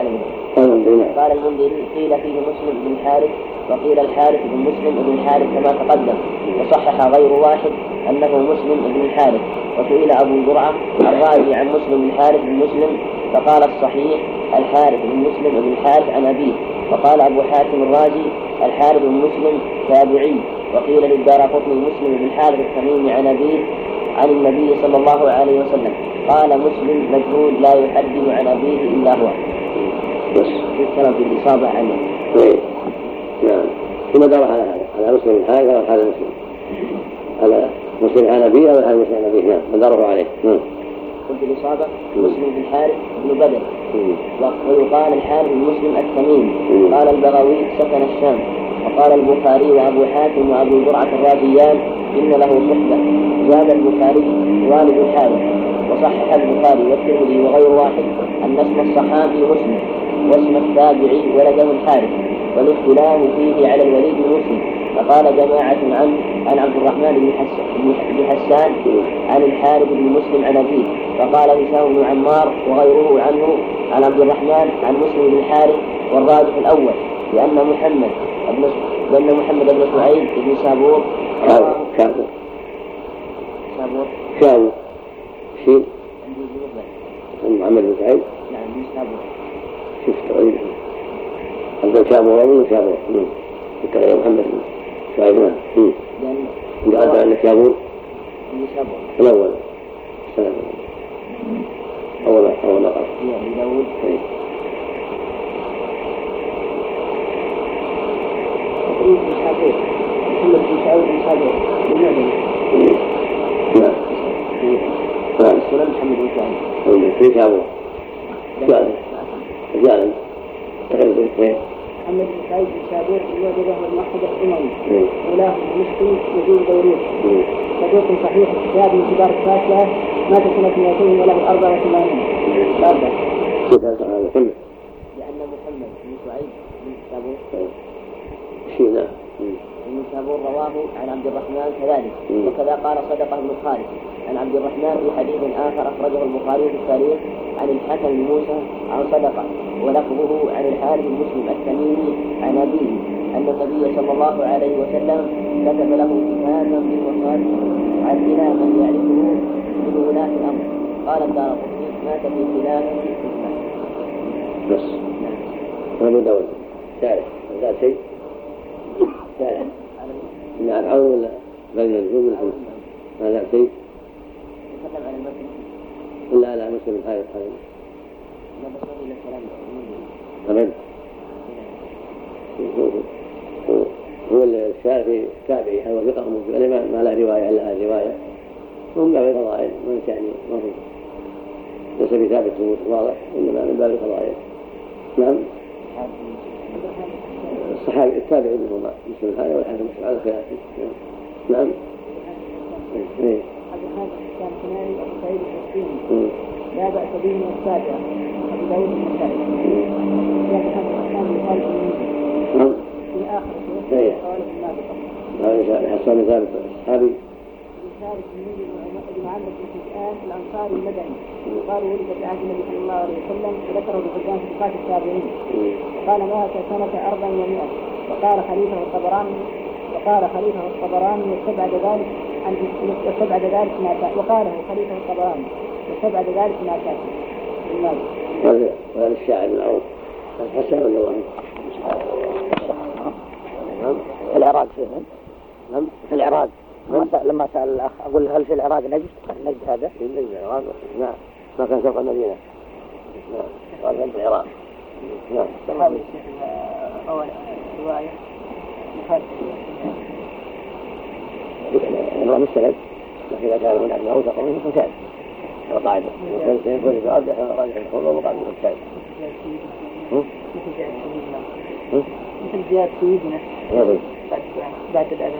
Speaker 7: قال المنذري قيل فيه مسلم بن الحارث وقيل الحارث بن مسلم بن الحارث كما تقدم، وصحح غير واحد أنه مسلم بن الحارث. وسئل أبو زرعة الرازي عن مسلم بن الحارث بن مسلم فقال: الصحيح الحارث بن مسلم بن الحارث عن أبيه. وقال أبو حاتم الرازي: الحارث بن مسلم تابعي. وقيل للدارقطني مسلم بن الحارث التميمي عن أبيه عن النبي صلى الله عليه وسلم. قال مسلم: مجهول لا يحدث عن أبيه إلا هو. بس الكلام في الإصابة عنه.
Speaker 1: نعم. ثم دار على هذا على مسلم بن الحارث أو هذا مسلم على مسلم عن أبيه أو هذا مسلم عن أبيه. نعم. مداره عليه.
Speaker 7: قلت الإصابة مسلم بن الحارث بن بدر، ويقال الحارث بن مسلم التميمي. قال البغوي: سكن الشام. وقال البخاري وأبو حاتم وأبو زرعة الرازيان: إن له صحبة. زاد البخاري: والد الحارث. وصحح البخاري والترمذي وغير واحد أن اسم الصحابي مسلم واسم التابعي ولده الحارث، والاختلاف فيه على الوليد بن مسلم. فقال جماعة عن عن عبد الرحمن بن حسان عن الحارث بن مسلم عن أبيه. فقال هشام بن عمار وغيره عنه عن عبد الرحمن عن مسلم بن الحارث، والراجح الأول لأن محمد بن لأن محمد بن سعيد بن سابور
Speaker 1: شابور شابور
Speaker 7: سابور
Speaker 1: شابور شيء محمد بن سعيد.
Speaker 7: نعم بن سابور.
Speaker 1: شفت غيره عبد شابور ومن شابور ذكر محمد بن سعيد. نعم. قال عن شابور
Speaker 7: بن سابور
Speaker 1: الأول سلام أول أول نقل
Speaker 7: أبي داود. بن سابور محمد بن سعيد بن سابور بن
Speaker 1: نعم نعم
Speaker 7: سلام محمد بن سعيد
Speaker 1: في شابور جاء جاء تقريبا اثنين.
Speaker 9: محمد بن سعيد بن شابور وجده المرحب الأموي ولاه مسلم يزول دوريه صدوق صحيح الكتاب من كبار الفاسدة مات سنة مئتين وله أربعة وثمانين. أربعة.
Speaker 7: لأن محمد بن سعيد بن شابور
Speaker 1: شيء نعم
Speaker 7: ابن شابور رواه عن عبد الرحمن كذلك. وكذا قال صدقه بن خالد عن عبد الرحمن في حديث آخر أخرجه البخاري في التاريخ عن الحسن بن موسى عن صدقه ولفظه عن الحارث بن مسلم التميمي عن أبيه أن النبي صلى الله عليه وسلم كتب له كتابا بالوصال عن إلى من يعرفه من ولاة الأمر. قال الدارقطني: مات في خلافه عثمان.
Speaker 1: بس أبو داود تعرف هذا شيء تعرف من العون ولا بين النجوم الحمد هذا شيء
Speaker 7: تكلم عن المسلم
Speaker 1: لا لا مسلم حارث حارث
Speaker 7: لا بس إلى الكلام
Speaker 1: أبدا هو الشافعي التابعي هو ثقة مجمل ما له رواية إلا هذه رواية وهم باب الفضائل من يعني ما هو ليس بثابت واضح إنما من باب الفضائل. نعم. الصحابي التابع منهما مثل هذا والحديث مشهور على خلافه. نعم. ايه.
Speaker 9: كان كناني أبو سعيد الحسيني لا بأس به من السابعة أبو داود النسائي كان يقال في آخر
Speaker 1: ايه. هذا حسان ثابت الصحابي
Speaker 9: ثابت بن عمرو بن حسان الأنصاري المدني قال ولد في عهد النبي صلى الله عليه وسلم وذكره بحجان في صفات التابعين قال مات سنة أربع ومئة وقال خليفة الطبراني وقال خليفة الطبراني واستبعد ذلك عن واستبعد ذلك ما كان وقاله خليفة الطبراني واستبعد ذلك ما كان.
Speaker 1: هذا هذا الشاعر المعروف حسن رضي الله عنه.
Speaker 8: في العراق فين؟ نعم في العراق. لما سأل الأخ أقول هل في العراق نجد؟ نجد هذا؟
Speaker 1: في نجد العراق. نعم ما كان سوق المدينة. نعم قال في العراق. نعم.
Speaker 9: صحابي الشيخ أول رواية مخالف.
Speaker 1: الله مستند لكن إذا كان هناك معه تقوم فكان القاعدة وكان سيكون إذا أرجح راجح الخلوة ومقابل الكتاب
Speaker 9: مثل زيادة سيدنا بعد الأذان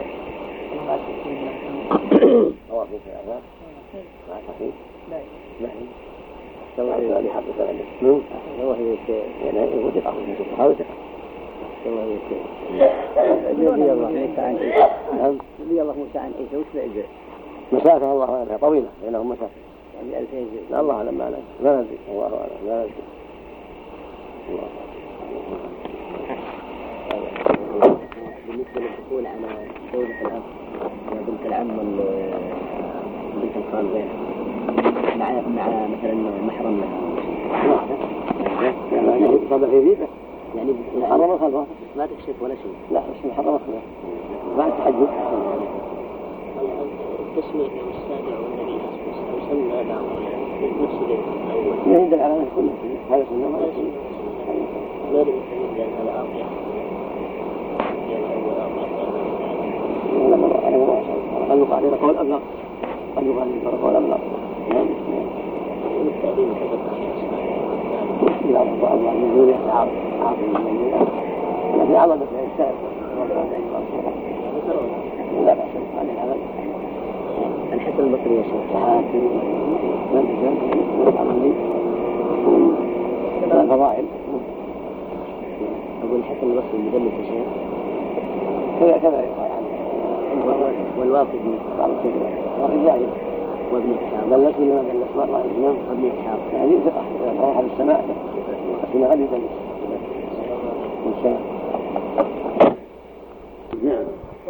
Speaker 1: أوافق في الأذان مع الحقيق لا لا سواء هذه حق سلامه سواء هي يعني هو ثقة هو ثقة سواء هي نبي الله موسى عن عيسى نبي الله موسى عن عيسى وش بعيد مسافة الله أعلم طويلة بينهم مسافة يعني ألفين جزء لا الله أعلم ما لا ندري الله أعلم لا ندري الله
Speaker 8: بالنسبة للدخول على دولة الأب بنت العم وبنت الخال بينها مع مع مثلا محرم لها
Speaker 1: يعني صدق في ذيبه
Speaker 8: يعني
Speaker 1: محرم خلوة
Speaker 8: ما تكشف ولا شيء
Speaker 1: لا بس محرم خلوة بعد تحدث
Speaker 8: تسمية السابع والنبي وسمى بعض نفس الأول
Speaker 1: ما يدل على أنه كله هذا سنة ما يسمى
Speaker 8: لا يمكن أن هذا أرجع
Speaker 1: قد يقال إلى قول أبلغ قد يقال إلى قول أبلغ
Speaker 8: والتأبين تبقى
Speaker 1: إلى الله من دون يتعارض عاطل من دون لكن عرضت في الإنسان لا بأس عن العمل
Speaker 8: الحسن البصري يا شيخ
Speaker 1: حاكم من الجنة من الفضائل
Speaker 8: أقول الحسن البصري مدلس يا شيخ
Speaker 1: كذا كذا يقال عنه
Speaker 8: والواقدي
Speaker 1: بعض الشيء واقد جاهل
Speaker 8: وابن إسحاق
Speaker 1: دلت من دلت مرة الإمام
Speaker 8: وابن إسحاق
Speaker 1: يعني ثقة روح بالسماء السماء غير دلت والسماء نعم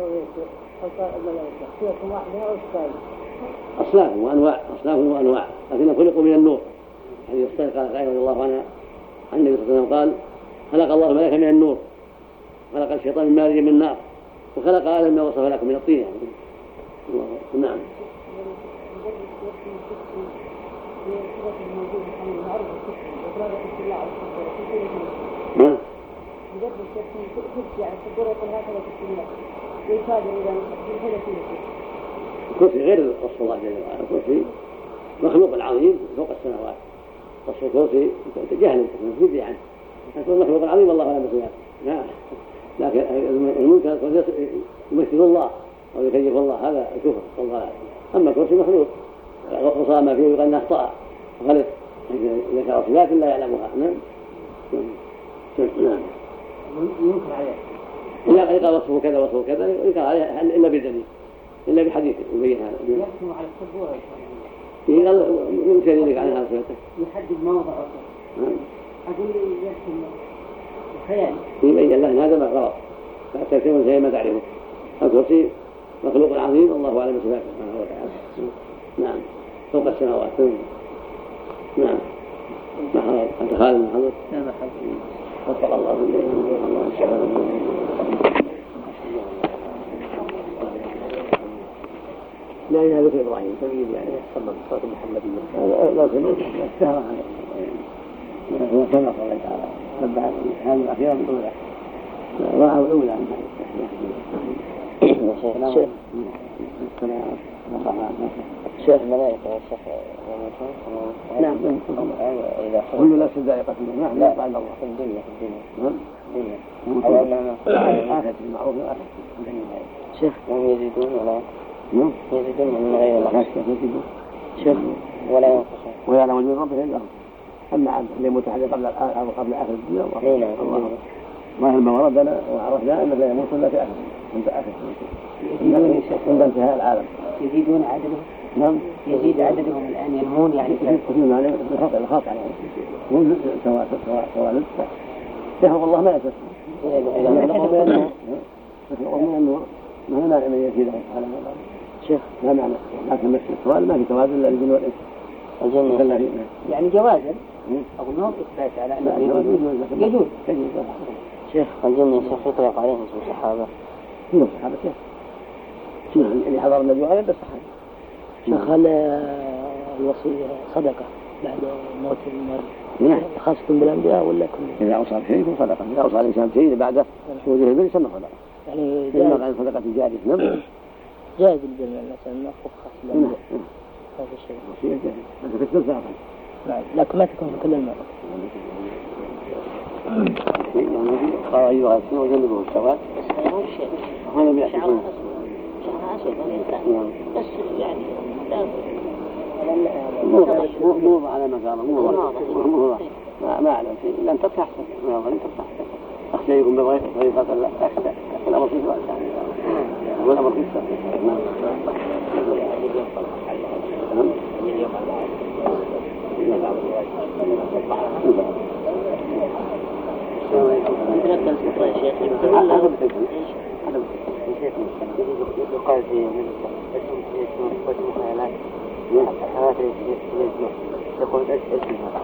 Speaker 1: أصناف وأنواع أصناف وأنواع لكن خلقوا من النور هذه يختلف قال عائشة رضي الله عنها عن النبي صلى الله عليه وسلم قال خلق الله الملائكة من النور خلق الشيطان من مارج من النار وخلق آدم ما وصف لكم من الطين يعني الله نعم نعم الكرسي غير وصف الله جل وعلا الكرسي مخلوق العظيم فوق السماوات وصف الكرسي جهل بدعة عنه يكون مخلوق العظيم الله لا مثل له لكن المنكر يمثل الله أو يكيف الله هذا الكفر والضلال أما الكرسي مخلوق وصار ما فيه يقال أنه أخطأ غلط ذكر صفات لا يعلمها نعم نعم
Speaker 9: ينكر عليه
Speaker 1: إذا قال وصفه كذا وصفه كذا ينكر عليه إلا بدليل إلا بحديث يبين هذا
Speaker 9: يحكم على السبورة
Speaker 1: قال يمكن يدرك عنها صفته
Speaker 9: يحدد موضعه أقول لي يحكم الخيال
Speaker 1: يبين له هذا ما غلط حتى يكون زي ما تعرفه الكرسي مخلوق عظيم الله أعلم بصفاته سبحانه وتعالى نعم فوق السماوات نعم ما حضر أنت خالد ما حضر
Speaker 9: لا ما حضر
Speaker 1: وفق الله الله إن شاء الله لا إله إلا إبراهيم تمييز يعني صلى الصلاة المحمدية لا تمييز اشتهر هو كما قال الله تعالى نبه هذه الأخيرة بالأولى رأوا الأولى عن هذه السلام السلام
Speaker 7: شيخ الملائكة والشيخ نعم إذا
Speaker 1: كل نفس ذائقة الموت نعم لا بعد الله
Speaker 7: في الدنيا في الدنيا
Speaker 1: نعم
Speaker 7: أو أنها
Speaker 1: آخر المعروف آخر
Speaker 7: شيخ هم يزيدون ولا يزيدون من غير الله شيخ ولا ينقصون
Speaker 1: ويعلم وجود ربه إلا هو أما اللي متحدث قبل الآخر أو قبل آخر الدنيا الله ما هل ما وردنا وعرفنا أن لا يموت إلا في آخر عند آخر عند انتهاء العالم
Speaker 9: يزيدون عددهم
Speaker 1: نعم
Speaker 9: يزيد عددهم الآن ينمون يعني
Speaker 1: يزيدون يعني بخطأ الخطأ يعني مو سواء سواء سواء يخلق الله ما يسوى يخلق من النور ما هو مانع من يزيد على الله
Speaker 7: شيخ
Speaker 1: لا معنى لكن مش السؤال ما في توازن إلا الجن والإنس
Speaker 7: الجن
Speaker 9: يعني جوازا أو نوع إثبات على أنه يجوز يجوز
Speaker 7: شيخ الجن يشيخ يطلق عليهم اسم الصحابة
Speaker 1: هم الصحابة شيخ شيخ اللي حضر النبي عليه بس صحابة
Speaker 9: شيخ هل الوصية صدقة بعد موت المرء
Speaker 1: نعم
Speaker 9: خاصة بالأنبياء ولا كل
Speaker 1: إذا أوصى بشيء يكون صدقة إذا أوصى الإنسان بشيء بعد وجه البر يسمى صدقة
Speaker 9: يعني
Speaker 1: إذا قال صدقة جارية نعم
Speaker 9: جائز الجميع مثلا نأخذ خاص بالأنبياء هذا الشيء
Speaker 1: وصية جائز أنت تكتب ساقا
Speaker 9: نعم لكن ما تكون في كل المرة
Speaker 1: قال أيها السنة وجنبه السواد هذا بيحكي
Speaker 9: بس يعني
Speaker 1: مو مو على ما قال مو مو ما ما أعلم شيء إلا أن تبقى أحسن ما أظن تبقى أحسن أخشى يكون بغير طريقة لا أخشى الأمر في سؤال ثاني هو الأمر في سؤال نعم
Speaker 9: عندنا التنسيق يا شيخ
Speaker 7: يقال في من اسم اسم اسم خيالات الحيوانات يسمع يقول اسمها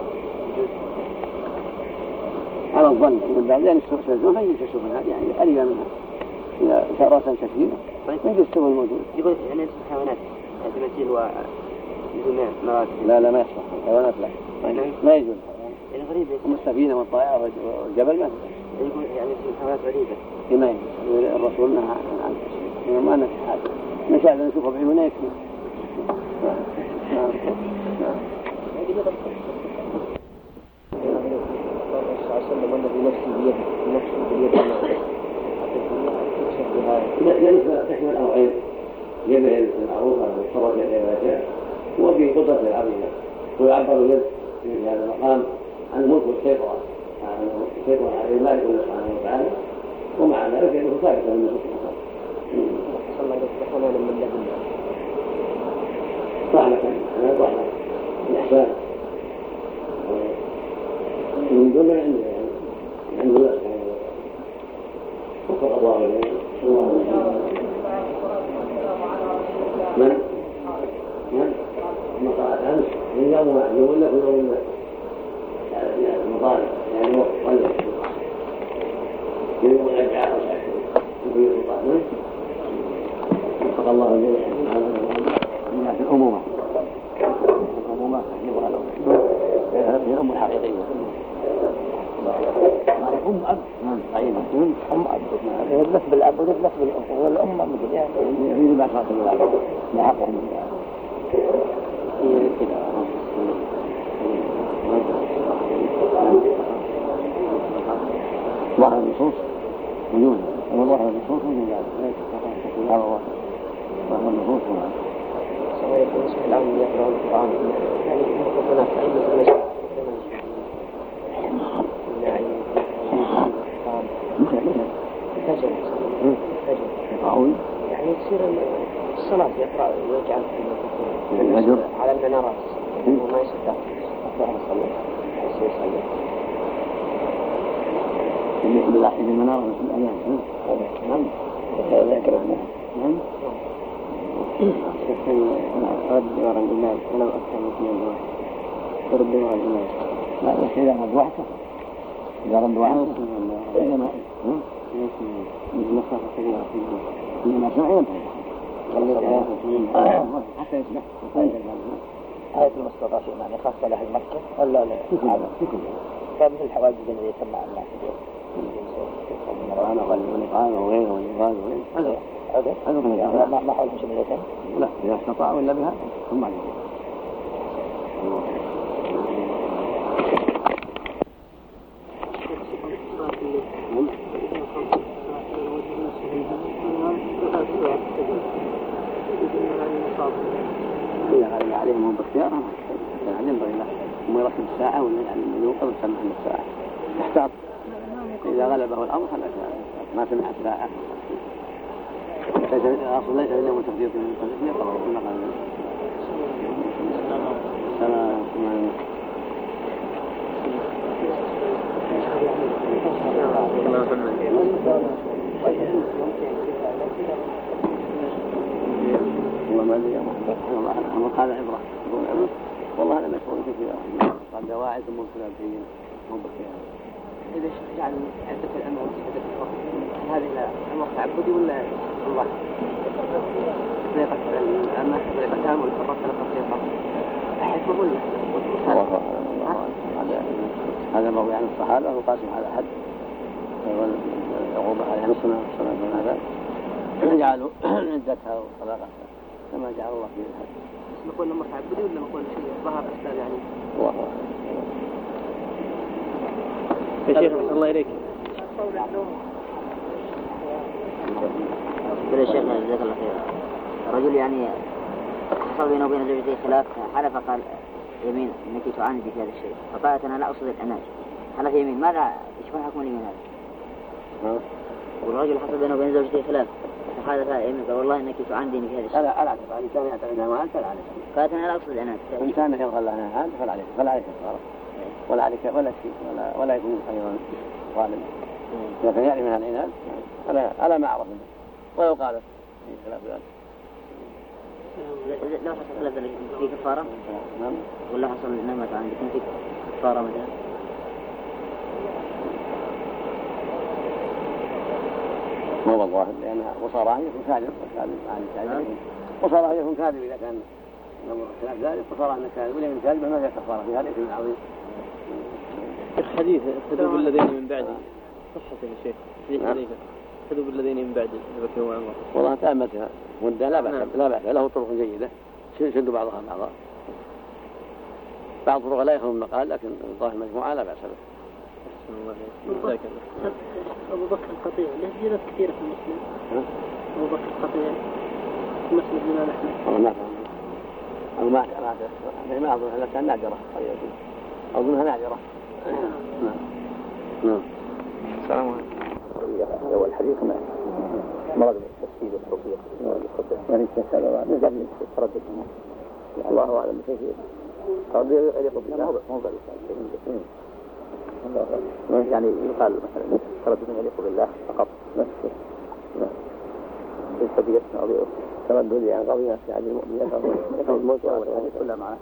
Speaker 1: على الظن من بعد يعني السوء ما يجوز السوء منها يعني قريبا منها إذا شعرات كثيرة ما يجوز السوء الموجود
Speaker 7: يقول يعني اسم حيوانات تمثيل و مراتب
Speaker 1: لا لا ما يصلح الحيوانات لا ما يجوز
Speaker 7: يعني غريبة
Speaker 1: السفينة والطائرة والجبل ما
Speaker 7: يقول يعني اسم حيوانات غريبة
Speaker 1: كما يقول الرسول نهى عن الشيء ما نفس هذا نشاهد أن نشوفه بعيوننا يكفي نعم نعم ليس تحمل الأمرين يده المعروفة والصورة الأشياء وفي قدرة العظيمة ويعبر اليد في هذا المقام عن الملك والسيطرة أنه السيطرة على المالك سبحانه وتعالى ومع ذلك أنه ثابت من نصوص
Speaker 9: صلى الله عليه وسلم من لدن
Speaker 1: رحمة أنا رحمة الإحسان من دون عنده عنده لا وفق الله إليه من؟ من؟ مقاعد أمس من يوم واحد يقول لك يوم المطالب يعني وقت ولد يوم الأربعاء أو ساعة يقول المطالب وفق الله إليه من الأمومة الأمومة هذه الأم الحقيقية
Speaker 9: أم أب أم أب يدلس بالأب ويدلس بالأم والأم مثل يعني
Speaker 1: يريد بعد خاطر الأب لحقهم
Speaker 7: كده
Speaker 1: ظهر النصوص وجوده أما ظهر النصوص وجود ذلك على الله ظهر النصوص وجود
Speaker 7: سواء يكون اسم العام يقرأ القرآن يعني هناك أي مسألة يعني يصير الصلاة يقرأ ويجعل
Speaker 1: الهجر
Speaker 7: على المنارات وما يصدق أكثر من الصلاة يصير يصلي
Speaker 1: بالنسبة للمنارة مثل الأذان نعم ذكر نعم
Speaker 7: رد ورا الإمام ولو أكثر من اثنين دول رد ورا الإمام
Speaker 1: لا بس إذا رد وحده إذا رد وحده إذا ما
Speaker 7: مثل مسافة كبيرة في الجو
Speaker 1: إنما سمعين
Speaker 7: حتى يسمع
Speaker 9: آية المستضعفين يعني خاصة لأهل مكة ولا لا؟
Speaker 1: في كل في كل
Speaker 9: فمثل الحواجز الذي يسمع الناس
Speaker 1: القرآن والإقامة وغيره والإقامة وغيره
Speaker 8: لا ما ما حول مشبهتين. لا إذا استطاعوا إلا بها ثم عليه. إذا غلب عليهم هم باختيارهم يعني ينبغي له هم يرسم الساعة ولا يعني يوقف سمح الساعة يحتاط. إذا غلبه الأمر ما سمع الساعة الأصل ليس إلا متفضيل من التفضيل يقرأ كما قال السلام والله ما أدري يا محمد الله هذا عبرة والله أنا مشهور كثيرا قال دواعي ثم ابتلى فيه مو بخير.
Speaker 9: إذا جعل عدة الأمر عدة الفقر هذه أمر تعبدي ولا الله؟ طريقة الأمر طريقتها ولا فقط طريقة حكمة ولا؟
Speaker 8: هذا هذا موضوع عن الصحابة وقاسم على حد والعقوبة على نصنا صلاة من هذا جعلوا عدتها وطلاقتها كما جعل الله فيه الحد.
Speaker 9: بس نقول أمر تعبدي ولا نقول شيء ظهر أسباب يعني؟
Speaker 8: الله
Speaker 5: يا شيخ صلى الله إليك.
Speaker 10: قل يا شيخ جزاك الله خير. الرجل يعني حصل بينه وبين زوجته خلاف حلف قال يمين انك تعاندي في هذا الشيء فقالت انا لا اقصد الاناج حلف يمين ماذا ايش حكم اليمين هذا؟ والرجل حصل بينه وبين زوجته خلاف فحلف يمين قال والله انك تعانديني في هذا الشيء.
Speaker 8: لا لا تفعل كان يعتقدها ما انت عليه.
Speaker 10: قالت انا لا اقصد الاناج.
Speaker 8: ان كان يبغى لها هذا فلا عليك فلا عليك كفاره ولا عليك ولا شيء ولا ولا يكون ايضا ظالم. لكن يعني من العناد على على ما عرف منه ولو قالت في خلاف ذلك.
Speaker 10: لو حصل ذلك في كفاره؟
Speaker 8: نعم.
Speaker 10: ولا حصل انما كان يكون في كفاره مثلا؟
Speaker 8: ما هو الظاهر لانها وصارها يكون كاذب وكاذب عن كاذب وصارها يكون كاذب اذا كان نمر خلاف ذلك وصارها انه كاذب ولا من كاذب ما فيها كفاره في هذا الاسم العظيم.
Speaker 5: الحديث الكذوب الذين من بعد صحة يا شيخ الكذوب الذين من بعد أبي بكر وعمر.
Speaker 8: والله تأمتها مدة لا بأس لا بأس له طرق جيدة شد بعضها بعضا بعض الطرق لا يخلو من مقال لكن الظاهر مجموعة لا بأس به.
Speaker 9: أبو بكر القطيع له زيادات كثيرة في المسلم. أبو بكر القطيع في مسلم الإمام أحمد.
Speaker 8: والله ما فهم أو ما ما ما أظن هذا كان نادرة أظنها نادرة. نعم نعم.
Speaker 5: السلام عليكم.
Speaker 8: هو الحديث ما مرض التفسير والتوفيق يعني كسر وعد جميل تردد الله أعلم بكيفية قد يليق بالله مو ضروري يعني يقال مثلا تردد يليق بالله فقط نفسه في الحديث نظيره تردد يعني قضية يعني المؤمنين يقول الموت والحديث كلها معه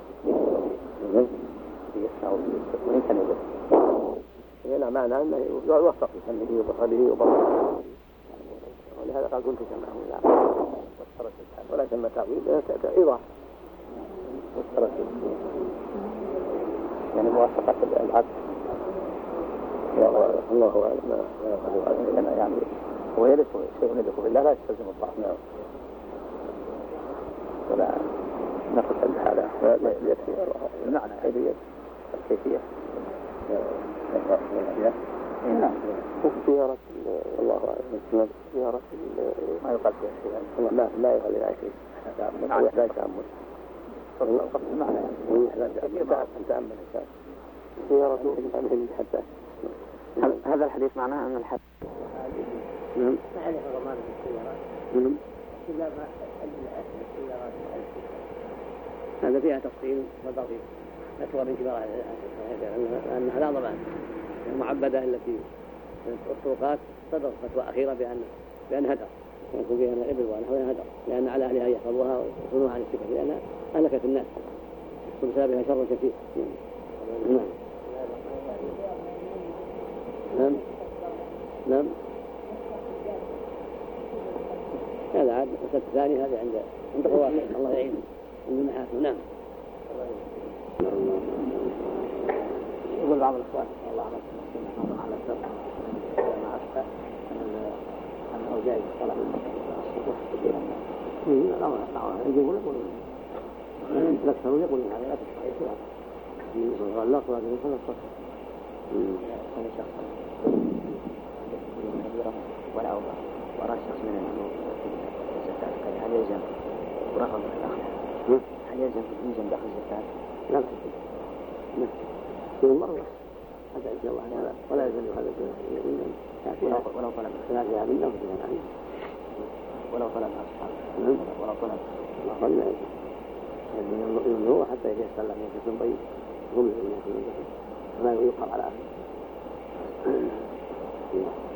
Speaker 8: وإن كان يجب هنا معنى أنه يوفق بسنده وبصره وبصره ولهذا قال كنت سمعه لا ولكن ما تعويل إيضاح يعني موافقة العبد الله أعلم يعني هو يلف شيء يلف بالله لا يستلزم الضعف نعم ولا نقص الحالة يكفي المعنى حيثية الكيفية نعم زيارة الله أعلم زيارة ما يقال فيها شيء لا لا يقال فيها شيء لا يحتاج تأمل المعنى يعني تأمل زيارة حتى هذا الحديث معناه أن الحد نعم هذا فيها تفصيل وبقي أكبر انكبار أنها لا ضمان المعبدة التي الطرقات صدر فتوى أخيرة بأن بأن هدر ويكون فيها الإبل ونحوها هدر لأن على أهلها أن يحفظوها ويصونوها عن السكة لأنها أهلكت الناس وبسببها شر كثير. نعم نعم نعم هذا عاد مسألة ثانية هذه عند عند قواعد الله يعين عند المحاكم. نعم يقول بعض الإخوان الله على على السر مع أسفة أنه جائز طلب الصدق كثيرا لا لا يقول يقولون الأكثرون يقولون هذا لا تشفع يصير في غلق وهذا يكون الصدق
Speaker 10: كان شخص كبيرة ولا أوضح ورأى شخص من الزكاة هل يلزم ورفض الأخذ هل يلزم يلزم دخل الزكاة؟
Speaker 8: لا تجد لا كل مرة حتى إن شاء الله هذا ولا يزال هذا
Speaker 10: ولو طلب
Speaker 8: لا فيها من نفسه يعني
Speaker 10: ولو طلب أصحاب ولو طلب
Speaker 8: ما قلنا يعني هو حتى يستلم يكون طيب هم يكون فلا يقال على أهله